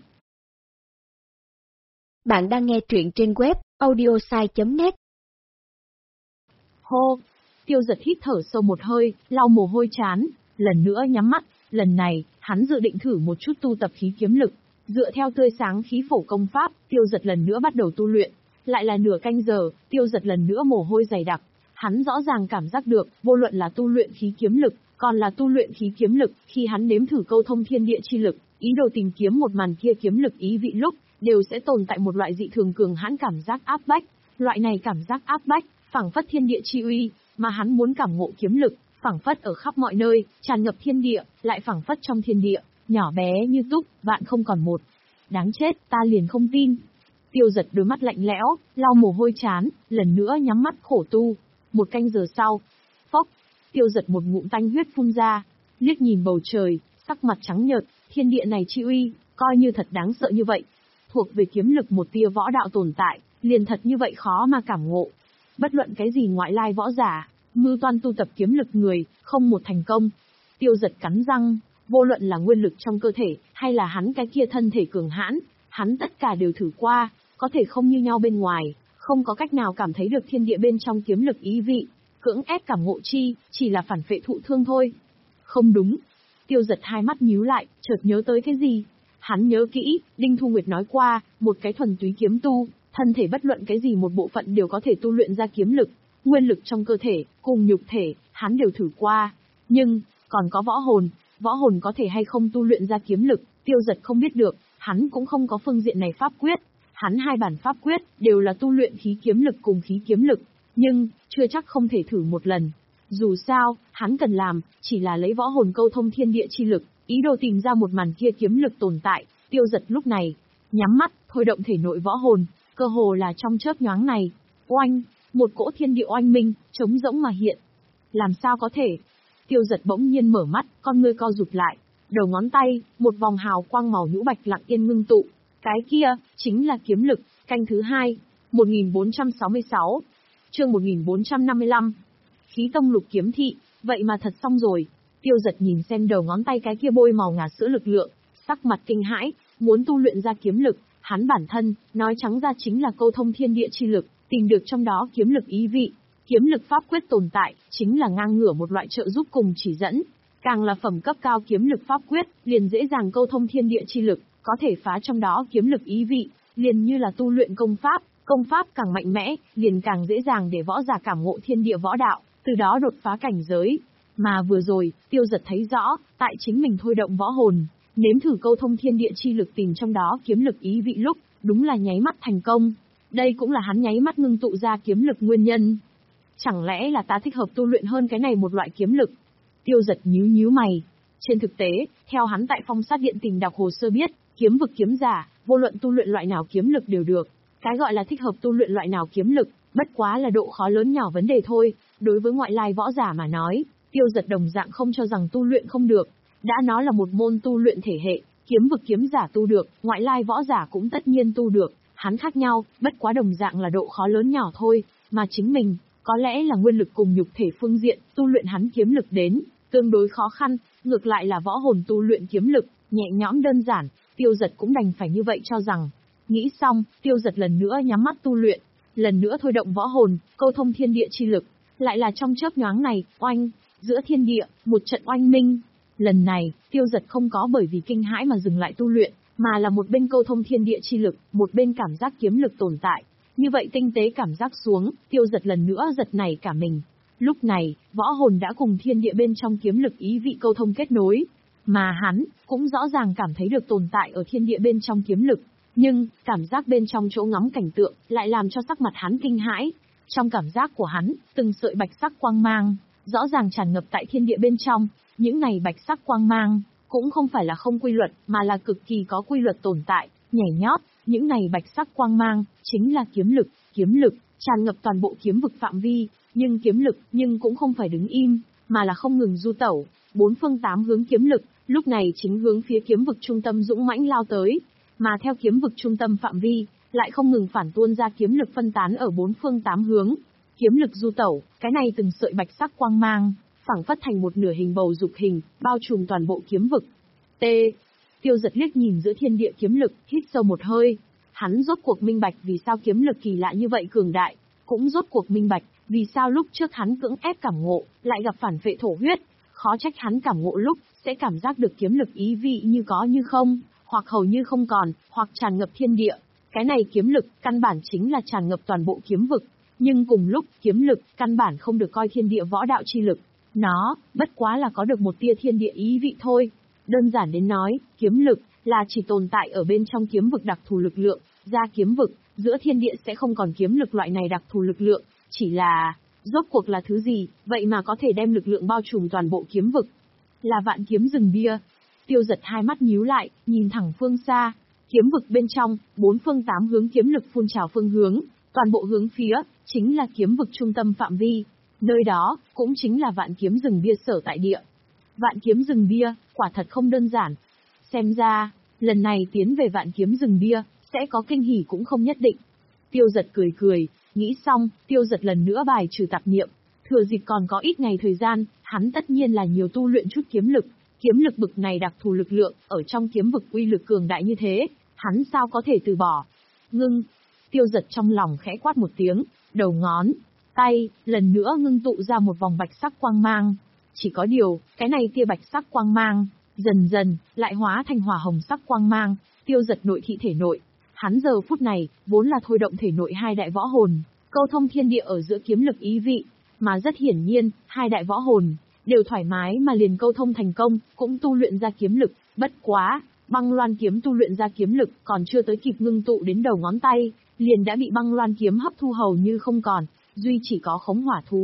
Bạn đang nghe truyện trên web audiosai chấm net. Hô, Tiêu Dật hít thở sâu một hơi, lau mồ hôi chán, lần nữa nhắm mắt, lần này, hắn dự định thử một chút tu tập khí kiếm lực, dựa theo tươi sáng khí phổ công pháp, Tiêu Dật lần nữa bắt đầu tu luyện, lại là nửa canh giờ, Tiêu Dật lần nữa mồ hôi dày đặc, hắn rõ ràng cảm giác được, vô luận là tu luyện khí kiếm lực, còn là tu luyện khí kiếm lực, khi hắn nếm thử câu thông thiên địa chi lực, ý đồ tìm kiếm một màn kia kiếm lực ý vị lúc, đều sẽ tồn tại một loại dị thường cường hãn cảm giác áp bách. Loại này cảm giác áp bách, phảng phất thiên địa chi uy, mà hắn muốn cảm ngộ kiếm lực, phảng phất ở khắp mọi nơi, tràn ngập thiên địa, lại phảng phất trong thiên địa, nhỏ bé như túc, vạn không còn một. Đáng chết, ta liền không tin. Tiêu Dật đôi mắt lạnh lẽo, lau mồ hôi chán, lần nữa nhắm mắt khổ tu. Một canh giờ sau, phốc, Tiêu Dật một ngụm tanh huyết phun ra, liếc nhìn bầu trời, sắc mặt trắng nhợt, thiên địa này chi uy, coi như thật đáng sợ như vậy. Thuộc về kiếm lực một tia võ đạo tồn tại, liền thật như vậy khó mà cảm ngộ. Bất luận cái gì ngoại lai võ giả, mưu toan tu tập kiếm lực người, không một thành công. Tiêu Dật cắn răng, vô luận là nguyên lực trong cơ thể, hay là hắn cái kia thân thể cường hãn, hắn tất cả đều thử qua, có thể không như nhau bên ngoài, không có cách nào cảm thấy được thiên địa bên trong kiếm lực ý vị, cưỡng ép cảm ngộ chi, chỉ là phản phệ thụ thương thôi. Không đúng. Tiêu Dật hai mắt nhíu lại, chợt nhớ tới cái gì. Hắn nhớ kỹ, Đinh Thu Nguyệt nói qua, một cái thuần túy kiếm tu, thân thể bất luận cái gì một bộ phận đều có thể tu luyện ra kiếm lực, nguyên lực trong cơ thể, cùng nhục thể, hắn đều thử qua. Nhưng, còn có võ hồn, võ hồn có thể hay không tu luyện ra kiếm lực, Tiêu Dật không biết được, hắn cũng không có phương diện này pháp quyết. Hắn hai bản pháp quyết, đều là tu luyện khí kiếm lực cùng khí kiếm lực, nhưng, chưa chắc không thể thử một lần. Dù sao, hắn cần làm, chỉ là lấy võ hồn câu thông thiên địa chi lực, ý đồ tìm ra một màn kia kiếm lực tồn tại. Tiêu Dật lúc này, nhắm mắt, thôi động thể nội võ hồn, cơ hồ là trong chớp nhoáng này. Oanh, một cỗ thiên địa oanh minh, trống rỗng mà hiện. Làm sao có thể? Tiêu Dật bỗng nhiên mở mắt, con ngươi co rụt lại. Đầu ngón tay, một vòng hào quang màu nhũ bạch lặng yên ngưng tụ. Cái kia, chính là kiếm lực, canh thứ hai, một nghìn bốn trăm sáu mươi sáu, chương một nghìn bốn trăm năm mươi lăm. Khí tông lục kiếm thị, vậy mà thật xong rồi. Tiêu Dật nhìn xem đầu ngón tay cái kia bôi màu ngà sữa lực lượng, sắc mặt kinh hãi, muốn tu luyện ra kiếm lực, hắn bản thân, nói trắng ra chính là câu thông thiên địa chi lực, tìm được trong đó kiếm lực ý vị. Kiếm lực pháp quyết tồn tại, chính là ngang ngửa một loại trợ giúp cùng chỉ dẫn. Càng là phẩm cấp cao kiếm lực pháp quyết, liền dễ dàng câu thông thiên địa chi lực, có thể phá trong đó kiếm lực ý vị, liền như là tu luyện công pháp, công pháp càng mạnh mẽ, liền càng dễ dàng để võ giả cảm ngộ thiên địa võ đạo, từ đó đột phá cảnh giới. Mà vừa rồi, Tiêu Dật thấy rõ, tại chính mình thôi động võ hồn, nếm thử câu thông thiên địa chi lực tìm trong đó kiếm lực ý vị lúc, đúng là nháy mắt thành công. Đây cũng là hắn nháy mắt ngưng tụ ra kiếm lực nguyên nhân. Chẳng lẽ là ta thích hợp tu luyện hơn cái này một loại kiếm lực? Tiêu Dật nhíu nhíu mày. Trên thực tế, theo hắn tại Phong Sát Điện tìm đọc hồ sơ biết, kiếm vực kiếm giả, vô luận tu luyện loại nào kiếm lực đều được. Cái gọi là thích hợp tu luyện loại nào kiếm lực, bất quá là độ khó lớn nhỏ vấn đề thôi. Đối với ngoại lai võ giả mà nói, Tiêu Dật đồng dạng không cho rằng tu luyện không được. Đã nó là một môn tu luyện thể hệ, kiếm vực kiếm giả tu được, ngoại lai võ giả cũng tất nhiên tu được. Hắn khác nhau, bất quá đồng dạng là độ khó lớn nhỏ thôi, mà chính mình, có lẽ là nguyên lực cùng nhục thể phương diện, tu luyện hắn kiếm lực đến, tương đối khó khăn, ngược lại là võ hồn tu luyện kiếm lực, nhẹ nhõm đơn giản, Tiêu Dật cũng đành phải như vậy cho rằng. Nghĩ xong, Tiêu Dật lần nữa nhắm mắt tu luyện, lần nữa thôi động võ hồn, câu thông thiên địa chi lực, lại là trong chớp nhoáng này, oanh, giữa thiên địa, một trận oanh minh. Lần này, Tiêu Dật không có bởi vì kinh hãi mà dừng lại tu luyện, mà là một bên câu thông thiên địa chi lực, một bên cảm giác kiếm lực tồn tại. Như vậy tinh tế cảm giác xuống, Tiêu Dật lần nữa giật nảy cả mình. Lúc này, võ hồn đã cùng thiên địa bên trong kiếm lực ý vị câu thông kết nối, mà hắn cũng rõ ràng cảm thấy được tồn tại ở thiên địa bên trong kiếm lực, nhưng cảm giác bên trong chỗ ngắm cảnh tượng lại làm cho sắc mặt hắn kinh hãi. Trong cảm giác của hắn, từng sợi bạch sắc quang mang rõ ràng tràn ngập tại thiên địa bên trong, những này bạch sắc quang mang cũng không phải là không quy luật, mà là cực kỳ có quy luật tồn tại, nhảy nhót. Những này bạch sắc quang mang, chính là kiếm lực, kiếm lực, tràn ngập toàn bộ kiếm vực phạm vi, nhưng kiếm lực, nhưng cũng không phải đứng im, mà là không ngừng du tẩu, bốn phương tám hướng kiếm lực, lúc này chính hướng phía kiếm vực trung tâm dũng mãnh lao tới, mà theo kiếm vực trung tâm phạm vi, lại không ngừng phản tuôn ra kiếm lực phân tán ở bốn phương tám hướng. Kiếm lực du tẩu, cái này từng sợi bạch sắc quang mang, phảng phất thành một nửa hình bầu dục hình, bao trùm toàn bộ kiếm vực. T. Tiêu Dật liếc nhìn giữa thiên địa kiếm lực, hít sâu một hơi. Hắn rốt cuộc minh bạch vì sao kiếm lực kỳ lạ như vậy cường đại, cũng rốt cuộc minh bạch vì sao lúc trước hắn cưỡng ép cảm ngộ, lại gặp phản phệ thổ huyết. Khó trách hắn cảm ngộ lúc, sẽ cảm giác được kiếm lực ý vị như có như không, hoặc hầu như không còn, hoặc tràn ngập thiên địa. Cái này kiếm lực, căn bản chính là tràn ngập toàn bộ kiếm vực. Nhưng cùng lúc, kiếm lực, căn bản không được coi thiên địa võ đạo chi lực. Nó, bất quá là có được một tia thiên địa ý vị thôi. Đơn giản đến nói, kiếm lực, là chỉ tồn tại ở bên trong kiếm vực đặc thù lực lượng, ra kiếm vực, giữa thiên địa sẽ không còn kiếm lực loại này đặc thù lực lượng, chỉ là, rốt cuộc là thứ gì, vậy mà có thể đem lực lượng bao trùm toàn bộ kiếm vực. Là vạn kiếm rừng bia. Tiêu Dật hai mắt nhíu lại, nhìn thẳng phương xa, kiếm vực bên trong, bốn phương tám hướng kiếm lực phun trào phương hướng, toàn bộ hướng phía, chính là kiếm vực trung tâm phạm vi, nơi đó, cũng chính là vạn kiếm rừng bia sở tại địa. Vạn kiếm rừng bia, quả thật không đơn giản. Xem ra, lần này tiến về vạn kiếm rừng bia, sẽ có kinh hỉ cũng không nhất định. Tiêu Dật cười cười, nghĩ xong, Tiêu Dật lần nữa bài trừ tạp niệm. Thừa dịp còn có ít ngày thời gian, hắn tất nhiên là nhiều tu luyện chút kiếm lực. Kiếm lực bực này đặc thù lực lượng, ở trong kiếm vực uy lực cường đại như thế, hắn sao có thể từ bỏ. Ngưng. Tiêu Dật trong lòng khẽ quát một tiếng, đầu ngón tay, lần nữa ngưng tụ ra một vòng bạch sắc quang mang. Chỉ có điều, cái này tia bạch sắc quang mang, dần dần, lại hóa thành hỏa hồng sắc quang mang, Tiêu Dật nội thị thể nội. Hắn giờ phút này, vốn là thôi động thể nội hai đại võ hồn, câu thông thiên địa ở giữa kiếm lực ý vị, mà rất hiển nhiên, hai đại võ hồn, đều thoải mái mà liền câu thông thành công, cũng tu luyện ra kiếm lực, bất quá, băng loan kiếm tu luyện ra kiếm lực còn chưa tới kịp ngưng tụ đến đầu ngón tay, liền đã bị băng loan kiếm hấp thu hầu như không còn, duy chỉ có khống hỏa thú,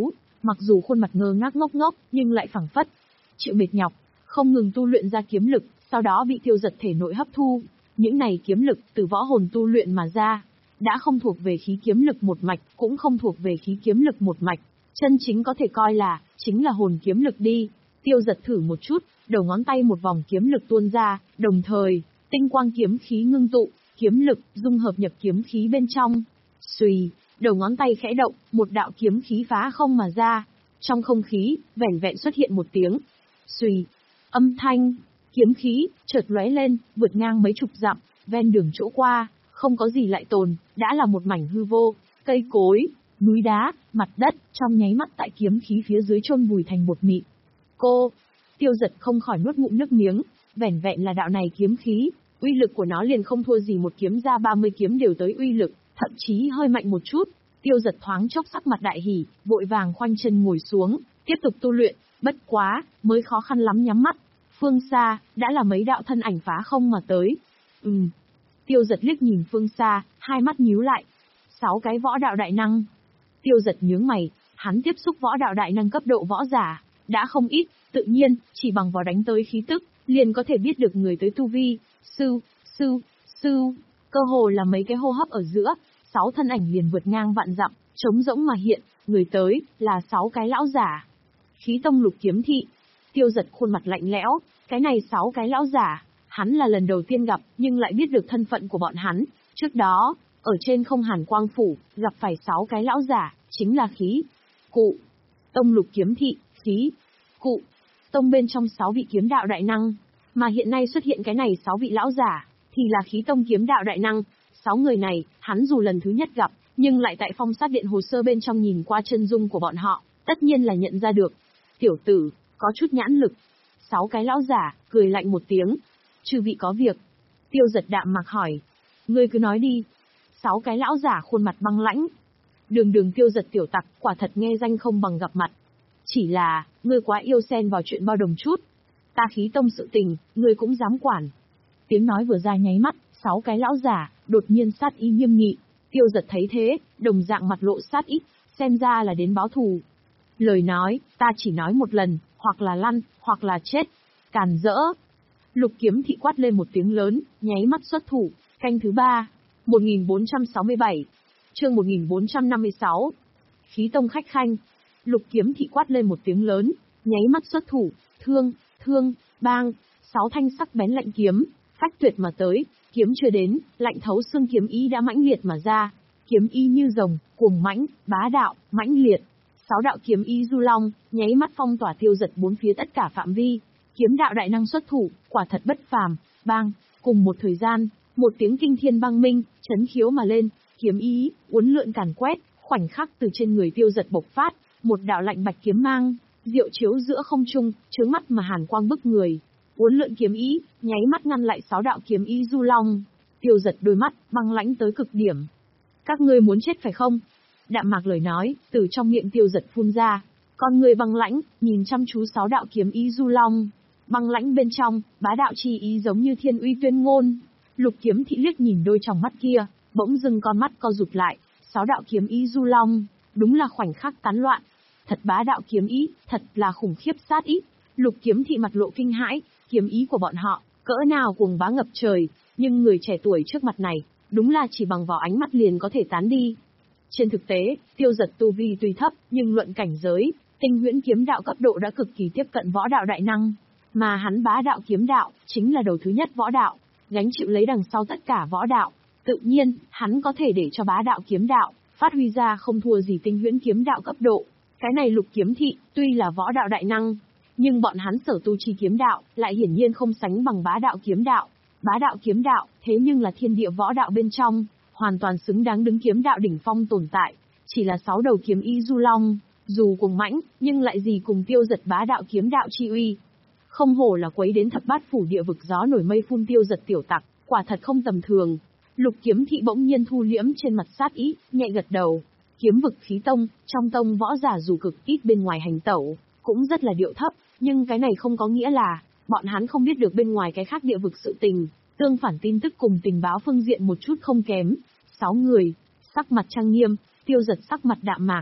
Mặc dù khuôn mặt ngơ ngác ngốc ngốc, nhưng lại phảng phất chịu mệt nhọc, không ngừng tu luyện ra kiếm lực, sau đó bị Tiêu Dật thể nội hấp thu. Những này kiếm lực từ võ hồn tu luyện mà ra, đã không thuộc về khí kiếm lực một mạch, cũng không thuộc về khí kiếm lực một mạch, chân chính có thể coi là chính là hồn kiếm lực đi. Tiêu Dật thử một chút, đầu ngón tay một vòng kiếm lực tuôn ra, đồng thời tinh quang kiếm khí ngưng tụ, kiếm lực dung hợp nhập kiếm khí bên trong. Xùy, đầu ngón tay khẽ động, một đạo kiếm khí phá không mà ra. Trong không khí, vẻn vẹn xuất hiện một tiếng. Xùy, âm thanh, kiếm khí chợt lóe lên, vượt ngang mấy chục dặm, ven đường chỗ qua, không có gì lại tồn, đã là một mảnh hư vô, cây cối, núi đá, mặt đất, trong nháy mắt tại kiếm khí phía dưới chôn vùi thành bột mịn. Cô, Tiêu Dật không khỏi nuốt ngụm nước miếng, vẻn vẹn là đạo này kiếm khí, uy lực của nó liền không thua gì một kiếm ra ba mươi kiếm đều tới uy lực, thậm chí hơi mạnh một chút. Tiêu Dật thoáng chốc sắc mặt đại hỉ, vội vàng khoanh chân ngồi xuống, tiếp tục tu luyện, bất quá, mới khó khăn lắm nhắm mắt. Phương xa, đã là mấy đạo thân ảnh phá không mà tới. Ừm. Tiêu Dật liếc nhìn phương xa, hai mắt nhíu lại. Sáu cái võ đạo đại năng. Tiêu Dật nhướng mày, hắn tiếp xúc võ đạo đại năng cấp độ võ giả, đã không ít, tự nhiên, chỉ bằng vào đánh tới khí tức, liền có thể biết được người tới tu vi. Sư, sư, sư, cơ hồ là mấy cái hô hấp ở giữa, sáu thân ảnh liền vượt ngang vạn dặm, trống rỗng mà hiện, người tới, là sáu cái lão giả. Khí tông Lục Kiếm Thị. Tiêu Dật khuôn mặt lạnh lẽo, cái này sáu cái lão giả, hắn là lần đầu tiên gặp, nhưng lại biết được thân phận của bọn hắn. Trước đó, ở trên Không Hàn Quang Phủ, gặp phải sáu cái lão giả, chính là khí cụ tông Lục Kiếm Thị, khí cụ tông bên trong sáu vị kiếm đạo đại năng, mà hiện nay xuất hiện cái này sáu vị lão giả, thì là khí tông kiếm đạo đại năng. Sáu người này, hắn dù lần thứ nhất gặp, nhưng lại tại phong sát điện hồ sơ bên trong nhìn qua chân dung của bọn họ, tất nhiên là nhận ra được. Tiểu tử, có chút nhãn lực. Sáu cái lão giả, cười lạnh một tiếng. Chư vị có việc. Tiêu Dật đạm mạc hỏi. Ngươi cứ nói đi. Sáu cái lão giả khuôn mặt băng lãnh. Đường đường Tiêu Dật tiểu tặc, quả thật nghe danh không bằng gặp mặt. Chỉ là, ngươi quá yêu xen vào chuyện bao đồng chút. Ta khí tông sự tình, ngươi cũng dám quản. Tiếng nói vừa ra nháy mắt, sáu cái lão giả, đột nhiên sát ý nghiêm nghị. Tiêu Dật thấy thế, đồng dạng mặt lộ sát ý, xem ra là đến báo thù. Lời nói, ta chỉ nói một lần, hoặc là lăn, hoặc là chết. Càn rỡ. Lục Kiếm Thị quát lên một tiếng lớn, nháy mắt xuất thủ. Canh thứ ba. một nghìn bốn trăm sáu mươi bảy. Chương một nghìn bốn trăm năm mươi sáu. Khí tông khách khanh. Lục Kiếm Thị quát lên một tiếng lớn, nháy mắt xuất thủ. Thương, thương, bang. Sáu thanh sắc bén lạnh kiếm, phách tuyệt mà tới. Kiếm chưa đến, lạnh thấu xương kiếm ý đã mãnh liệt mà ra. Kiếm ý như rồng, cuồng mãnh, bá đạo, mãnh liệt. Sáu đạo kiếm ý du long, nháy mắt phong tỏa Tiêu Dật bốn phía tất cả phạm vi. Kiếm đạo đại năng xuất thủ, quả thật bất phàm. Bang, cùng một thời gian, một tiếng kinh thiên băng minh, chấn khiếu mà lên, kiếm ý uốn lượn càn quét, khoảnh khắc từ trên người Tiêu Dật bộc phát, một đạo lạnh bạch kiếm mang, diệu chiếu giữa không trung, chướng mắt mà hàn quang bức người. Uốn lượn kiếm ý, nháy mắt ngăn lại sáu đạo kiếm ý du long. Tiêu Dật đôi mắt băng lãnh tới cực điểm. Các ngươi muốn chết phải không? Đạm mạc lời nói, từ trong miệng Tiêu Dật phun ra. Con người băng lãnh, nhìn chăm chú sáu đạo kiếm ý du long. Băng lãnh bên trong, bá đạo chi ý giống như thiên uy tuyên ngôn. Lục Kiếm Thị liếc nhìn đôi tròng mắt kia, bỗng dưng con mắt co rụt lại. Sáu đạo kiếm ý du long, đúng là khoảnh khắc tán loạn. Thật bá đạo kiếm ý, thật là khủng khiếp sát ý. Lục Kiếm Thị mặt lộ kinh hãi, kiếm ý của bọn họ, cỡ nào cuồng bá ngập trời, nhưng người trẻ tuổi trước mặt này, đúng là chỉ bằng vào ánh mắt liền có thể tán đi. Trên thực tế, Tiêu Dật tu vi tuy thấp, nhưng luận cảnh giới, tinh huyễn kiếm đạo cấp độ đã cực kỳ tiếp cận võ đạo đại năng, mà hắn bá đạo kiếm đạo, chính là đầu thứ nhất võ đạo, gánh chịu lấy đằng sau tất cả võ đạo. Tự nhiên, hắn có thể để cho bá đạo kiếm đạo, phát huy ra không thua gì tinh huyễn kiếm đạo cấp độ. Cái này Lục Kiếm Thị, tuy là võ đạo đại năng, nhưng bọn hắn sở tu chi kiếm đạo, lại hiển nhiên không sánh bằng bá đạo kiếm đạo. Bá đạo kiếm đạo, thế nhưng là thiên địa võ đạo bên trong, hoàn toàn xứng đáng đứng kiếm đạo đỉnh phong tồn tại. Chỉ là sáu đầu kiếm ý du long, dù cuồng mãnh, nhưng lại gì cùng Tiêu Dật bá đạo kiếm đạo chi uy. Không hổ là quấy đến thập bát phủ địa vực gió nổi mây phun Tiêu Dật tiểu tặc, quả thật không tầm thường. Lục Kiếm Thị bỗng nhiên thu liễm trên mặt sát ý, nhẹ gật đầu. Kiếm vực khí tông, trong tông võ giả dù cực ít bên ngoài hành tẩu, cũng rất là điệu thấp, nhưng cái này không có nghĩa là bọn hắn không biết được bên ngoài cái khác địa vực sự tình, tương phản tin tức cùng tình báo phương diện một chút không kém. Sáu người, sắc mặt trang nghiêm, Tiêu Dật sắc mặt đạm mạc.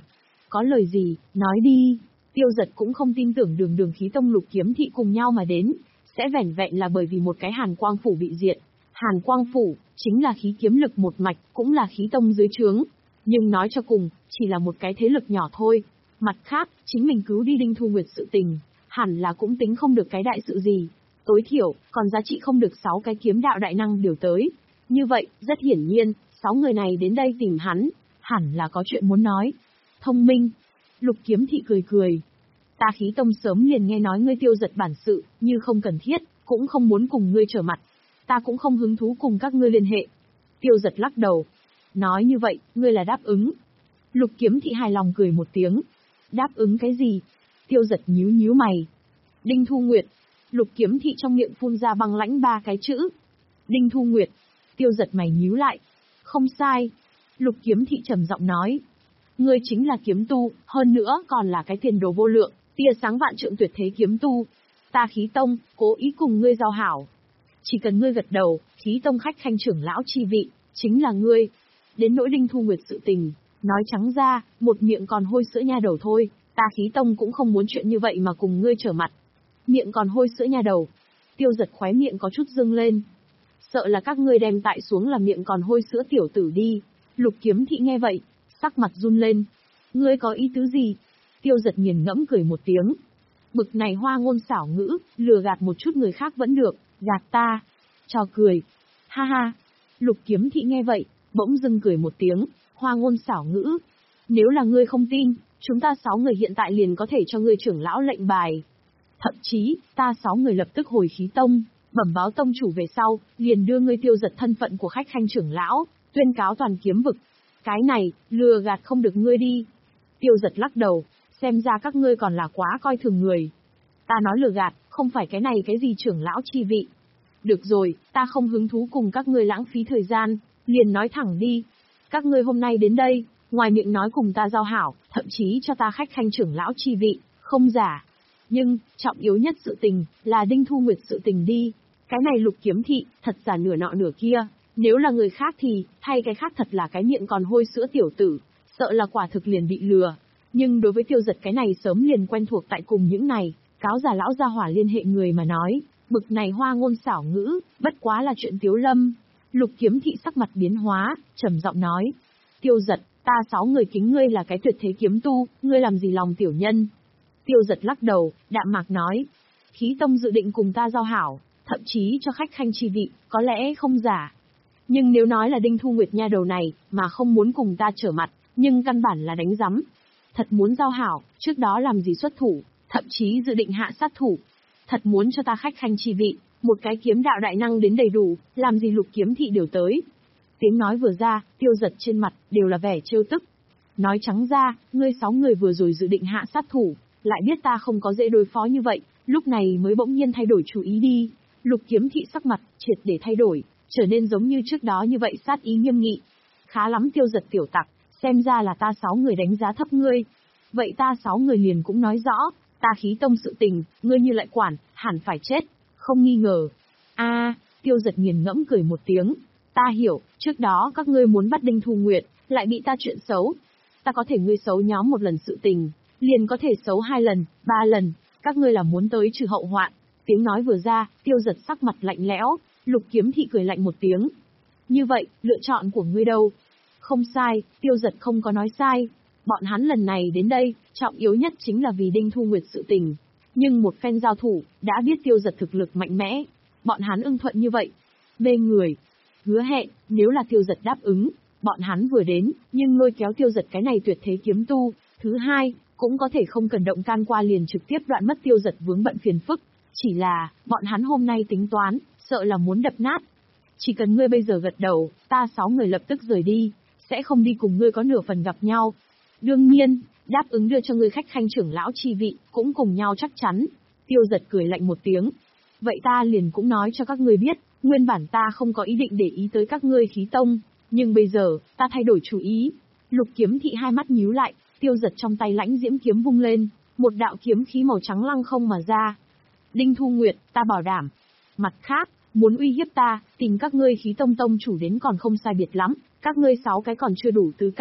có lời gì, nói đi. Tiêu Giật cũng không tin tưởng đường đường khí tông Lục Kiếm Thị cùng nhau mà đến, sẽ vẻn vẹn là bởi vì một cái Hàn Quang Phủ bị diệt. Hàn Quang Phủ, chính là khí kiếm lực một mạch, cũng là khí tông dưới trướng. Nhưng nói cho cùng, chỉ là một cái thế lực nhỏ thôi. Mặt khác, chính mình cứu đi Đinh Thu Nguyệt sự tình, hẳn là cũng tính không được cái đại sự gì. Tối thiểu, còn giá trị không được sáu cái kiếm đạo đại năng điều tới. Như vậy, rất hiển nhiên, sáu người này đến đây tìm hắn, hẳn là có chuyện muốn nói. Thông minh. Lục Kiếm Thị cười cười. Ta khí tông sớm liền nghe nói ngươi Tiêu Giật bản sự, như không cần thiết, cũng không muốn cùng ngươi trở mặt. Ta cũng không hứng thú cùng các ngươi liên hệ. Tiêu Giật lắc đầu. Nói như vậy, ngươi là đáp ứng. Lục Kiếm Thị hài lòng cười một tiếng. Đáp ứng cái gì? Tiêu Giật nhíu nhíu mày. Đinh Thu Nguyệt. Lục Kiếm Thị trong miệng phun ra băng lãnh ba cái chữ. Đinh Thu Nguyệt. Tiêu Giật mày nhíu lại. Không sai. Lục Kiếm Thị trầm giọng nói. Ngươi chính là kiếm tu, hơn nữa còn là cái tiền đồ vô lượng, tia sáng vạn trượng tuyệt thế kiếm tu. Ta khí tông, cố ý cùng ngươi giao hảo. Chỉ cần ngươi gật đầu, khí tông khách khanh trưởng lão chi vị, chính là ngươi. Đến nỗi Đinh Thu Nguyệt sự tình, nói trắng ra, một miệng còn hôi sữa nha đầu thôi, ta khí tông cũng không muốn chuyện như vậy mà cùng ngươi trở mặt. Miệng còn hôi sữa nha đầu. Tiêu Giật khóe miệng có chút dâng lên. Sợ là các ngươi đem tại xuống là miệng còn hôi sữa tiểu tử đi. Lục Kiếm Thị nghe vậy, sắc mặt run lên. Ngươi có ý tứ gì? Tiêu Giật nghiền ngẫm cười một tiếng. Bực này hoa ngôn xảo ngữ, lừa gạt một chút người khác vẫn được, gạt ta. Cho cười. Ha ha. Lục Kiếm Thị nghe vậy, bỗng dưng cười một tiếng, hoa ngôn xảo ngữ. Nếu là ngươi không tin, chúng ta sáu người hiện tại liền có thể cho ngươi trưởng lão lệnh bài. Thậm chí, ta sáu người lập tức hồi khí tông, bẩm báo tông chủ về sau, liền đưa ngươi Tiêu Giật thân phận của khách khanh trưởng lão, tuyên cáo toàn kiếm vực. Cái này, lừa gạt không được ngươi đi. Tiêu Giật lắc đầu, xem ra các ngươi còn là quá coi thường người. Ta nói lừa gạt, không phải cái này cái gì trưởng lão chi vị. Được rồi, ta không hứng thú cùng các ngươi lãng phí thời gian, liền nói thẳng đi. Các ngươi hôm nay đến đây, ngoài miệng nói cùng ta giao hảo, thậm chí cho ta khách khanh trưởng lão chi vị, không giả. Nhưng, trọng yếu nhất sự tình, là Đinh Thu Nguyệt sự tình đi. Cái này Lục Kiếm Thị, thật giả nửa nọ nửa kia. Nếu là người khác thì, thay cái khác thật là cái miệng còn hôi sữa tiểu tử, sợ là quả thực liền bị lừa. Nhưng đối với Tiêu Giật cái này sớm liền quen thuộc tại cùng những này, cáo già lão gia hỏa liên hệ người mà nói, bực này hoa ngôn xảo ngữ, bất quá là chuyện tiếu lâm. Lục Kiếm Thị sắc mặt biến hóa, trầm giọng nói. Tiêu Giật, ta sáu người kính ngươi là cái tuyệt thế kiếm tu, ngươi làm gì lòng tiểu nhân? Tiêu Giật lắc đầu, đạm mạc nói. Khí tông dự định cùng ta giao hảo, thậm chí cho khách khanh chi vị, có lẽ không giả. Nhưng nếu nói là Đinh Thu Nguyệt nha đầu này, mà không muốn cùng ta trở mặt, nhưng căn bản là đánh rắm. Thật muốn giao hảo, trước đó làm gì xuất thủ, thậm chí dự định hạ sát thủ. Thật muốn cho ta khách khanh chi vị, một cái kiếm đạo đại năng đến đầy đủ, làm gì Lục Kiếm Thị đều tới. Tiếng nói vừa ra, Tiêu Giật trên mặt, đều là vẻ trêu tức. Nói trắng ra, ngươi sáu người vừa rồi dự định hạ sát thủ, lại biết ta không có dễ đối phó như vậy, lúc này mới bỗng nhiên thay đổi chủ ý đi. Lục Kiếm Thị sắc mặt, triệt để thay đổi, trở nên giống như trước đó như vậy sát ý nghiêm nghị. Khá lắm Tiêu Giật tiểu tặc, xem ra là ta sáu người đánh giá thấp ngươi. Vậy ta sáu người liền cũng nói rõ, ta khí tông sự tình, ngươi như lại quản, hẳn phải chết, không nghi ngờ. A, à, Tiêu Giật nghiền ngẫm cười một tiếng. Ta hiểu, trước đó các ngươi muốn bắt Đinh Thu Nguyệt, lại bị ta chuyện xấu. Ta có thể ngươi xấu nhóm một lần sự tình, liền có thể xấu hai lần, ba lần, các ngươi là muốn tới trừ hậu hoạn. Tiếng nói vừa ra, Tiêu Giật sắc mặt lạnh lẽo, Lục Kiếm Thị cười lạnh một tiếng. Như vậy, lựa chọn của ngươi đâu? Không sai, Tiêu Giật không có nói sai. Bọn hắn lần này đến đây, trọng yếu nhất chính là vì Đinh Thu Nguyệt sự tình. Nhưng một phen giao thủ, đã biết Tiêu Giật thực lực mạnh mẽ. Bọn hắn ưng thuận như vậy. Mê người. Hứa hẹn, nếu là Tiêu Giật đáp ứng, bọn hắn vừa đến, nhưng lôi kéo Tiêu Giật cái này tuyệt thế kiếm tu. Thứ hai, cũng có thể không cần động can qua liền trực tiếp đoạn mất Tiêu Giật vướng bận phiền phức. Chỉ là, bọn hắn hôm nay tính toán, sợ là muốn đập nát. Chỉ cần ngươi bây giờ gật đầu, ta sáu người lập tức rời đi, sẽ không đi cùng ngươi có nửa phần gặp nhau. Đương nhiên, đáp ứng đưa cho ngươi khách khanh trưởng lão chi vị, cũng cùng nhau chắc chắn. Tiêu Giật cười lạnh một tiếng. Vậy ta liền cũng nói cho các ngươi biết, nguyên bản ta không có ý định để ý tới các ngươi khí tông, nhưng bây giờ, ta thay đổi chủ ý. Lục Kiếm Thị hai mắt nhíu lại, Tiêu Giật trong tay lãnh diễm kiếm vung lên, một đạo kiếm khí màu trắng lăng không mà ra. Đinh Thu Nguyệt, ta bảo đảm. Mặt khác, muốn uy hiếp ta, tìm các ngươi khí tông tông chủ đến còn không sai biệt lắm, các ngươi sáu cái còn chưa đủ tư cách.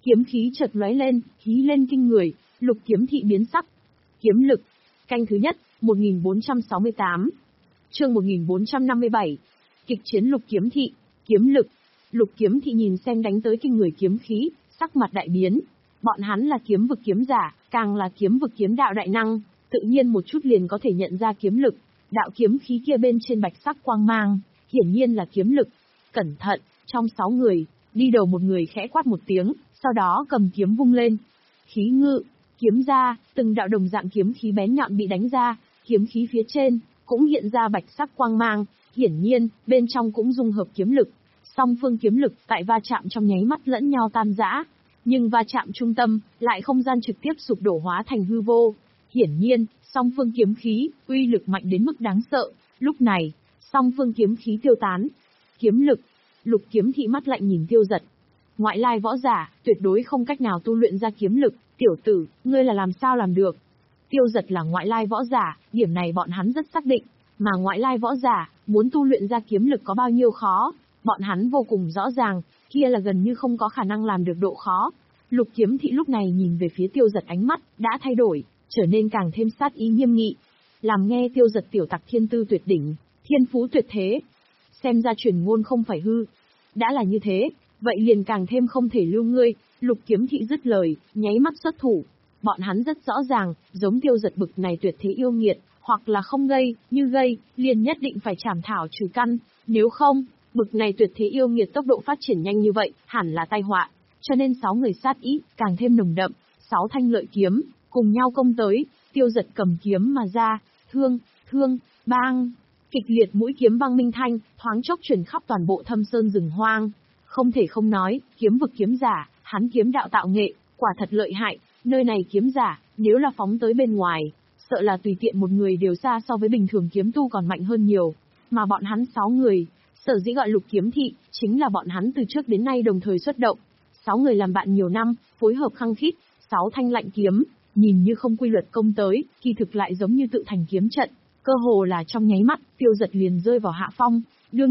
Kiếm khí chợt lóe lên, hí lên kinh người, Lục Kiếm Thị biến sắc. Kiếm lực. Canh thứ nhất, một nghìn bốn trăm sáu mươi tám. Chương một nghìn bốn trăm năm mươi bảy. Kịch chiến Lục Kiếm Thị, kiếm lực. Lục Kiếm Thị nhìn xem đánh tới kinh người kiếm khí, sắc mặt đại biến. Bọn hắn là kiếm vực kiếm giả, càng là kiếm vực kiếm đạo đại năng, tự nhiên một chút liền có thể nhận ra kiếm lực. Đạo kiếm khí kia bên trên bạch sắc quang mang, hiển nhiên là kiếm lực. Cẩn thận, trong sáu người, đi đầu một người khẽ quát một tiếng, sau đó cầm kiếm vung lên. Khí ngự, kiếm ra, từng đạo đồng dạng kiếm khí bén nhọn bị đánh ra, kiếm khí phía trên cũng hiện ra bạch sắc quang mang, hiển nhiên bên trong cũng dung hợp kiếm lực. Song phương kiếm lực tại va chạm trong nháy mắt lẫn nhau tan rã, nhưng va chạm trung tâm lại không gian trực tiếp sụp đổ hóa thành hư vô. Hiển nhiên, song phương kiếm khí uy lực mạnh đến mức đáng sợ. Lúc này, song phương kiếm khí tiêu tán. Kiếm lực. Lục Kiếm Thị mắt lạnh nhìn Tiêu Dật. Ngoại lai võ giả, tuyệt đối không cách nào tu luyện ra kiếm lực, tiểu tử, ngươi là làm sao làm được? Tiêu Dật là ngoại lai võ giả, điểm này bọn hắn rất xác định, mà ngoại lai võ giả, muốn tu luyện ra kiếm lực có bao nhiêu khó, bọn hắn vô cùng rõ ràng, kia là gần như không có khả năng làm được độ khó. Lục Kiếm Thị lúc này nhìn về phía Tiêu Dật, ánh mắt đã thay đổi, trở nên càng thêm sát ý nghiêm nghị. Làm nghe Tiêu Dật tiểu tặc thiên tư tuyệt đỉnh, thiên phú tuyệt thế, xem ra truyền ngôn không phải hư. Đã là như thế, vậy liền càng thêm không thể lưu ngươi. Lục Kiếm Thị dứt lời, nháy mắt xuất thủ. Bọn hắn rất rõ ràng, giống Tiêu Dật bực này tuyệt thế yêu nghiệt, hoặc là không gây, như gây, liền nhất định phải trảm thảo trừ căn, nếu không, bực này tuyệt thế yêu nghiệt tốc độ phát triển nhanh như vậy, hẳn là tai họa. Cho nên sáu người sát ý càng thêm nồng đậm, sáu thanh lợi kiếm cùng nhau công tới. Tiêu Dật cầm kiếm mà ra, thương, thương, bang, kịch liệt mũi kiếm băng minh thanh, thoáng chốc truyền khắp toàn bộ Thâm Sơn rừng hoang. Không thể không nói, kiếm vực kiếm giả, hắn kiếm đạo tạo nghệ, quả thật lợi hại. Nơi này kiếm giả, nếu là phóng tới bên ngoài, sợ là tùy tiện một người đều xa so với bình thường kiếm tu còn mạnh hơn nhiều. Mà bọn hắn sáu người, sở dĩ gọi Lục Kiếm Thị, chính là bọn hắn từ trước đến nay đồng thời xuất động. Sáu người làm bạn nhiều năm, phối hợp khăng khít, sáu thanh lạnh kiếm, nhìn như không quy luật công tới, kỳ thực lại giống như tự thành kiếm trận. Cơ hồ là trong nháy mắt, Tiêu Dật liền rơi vào hạ phong. Đương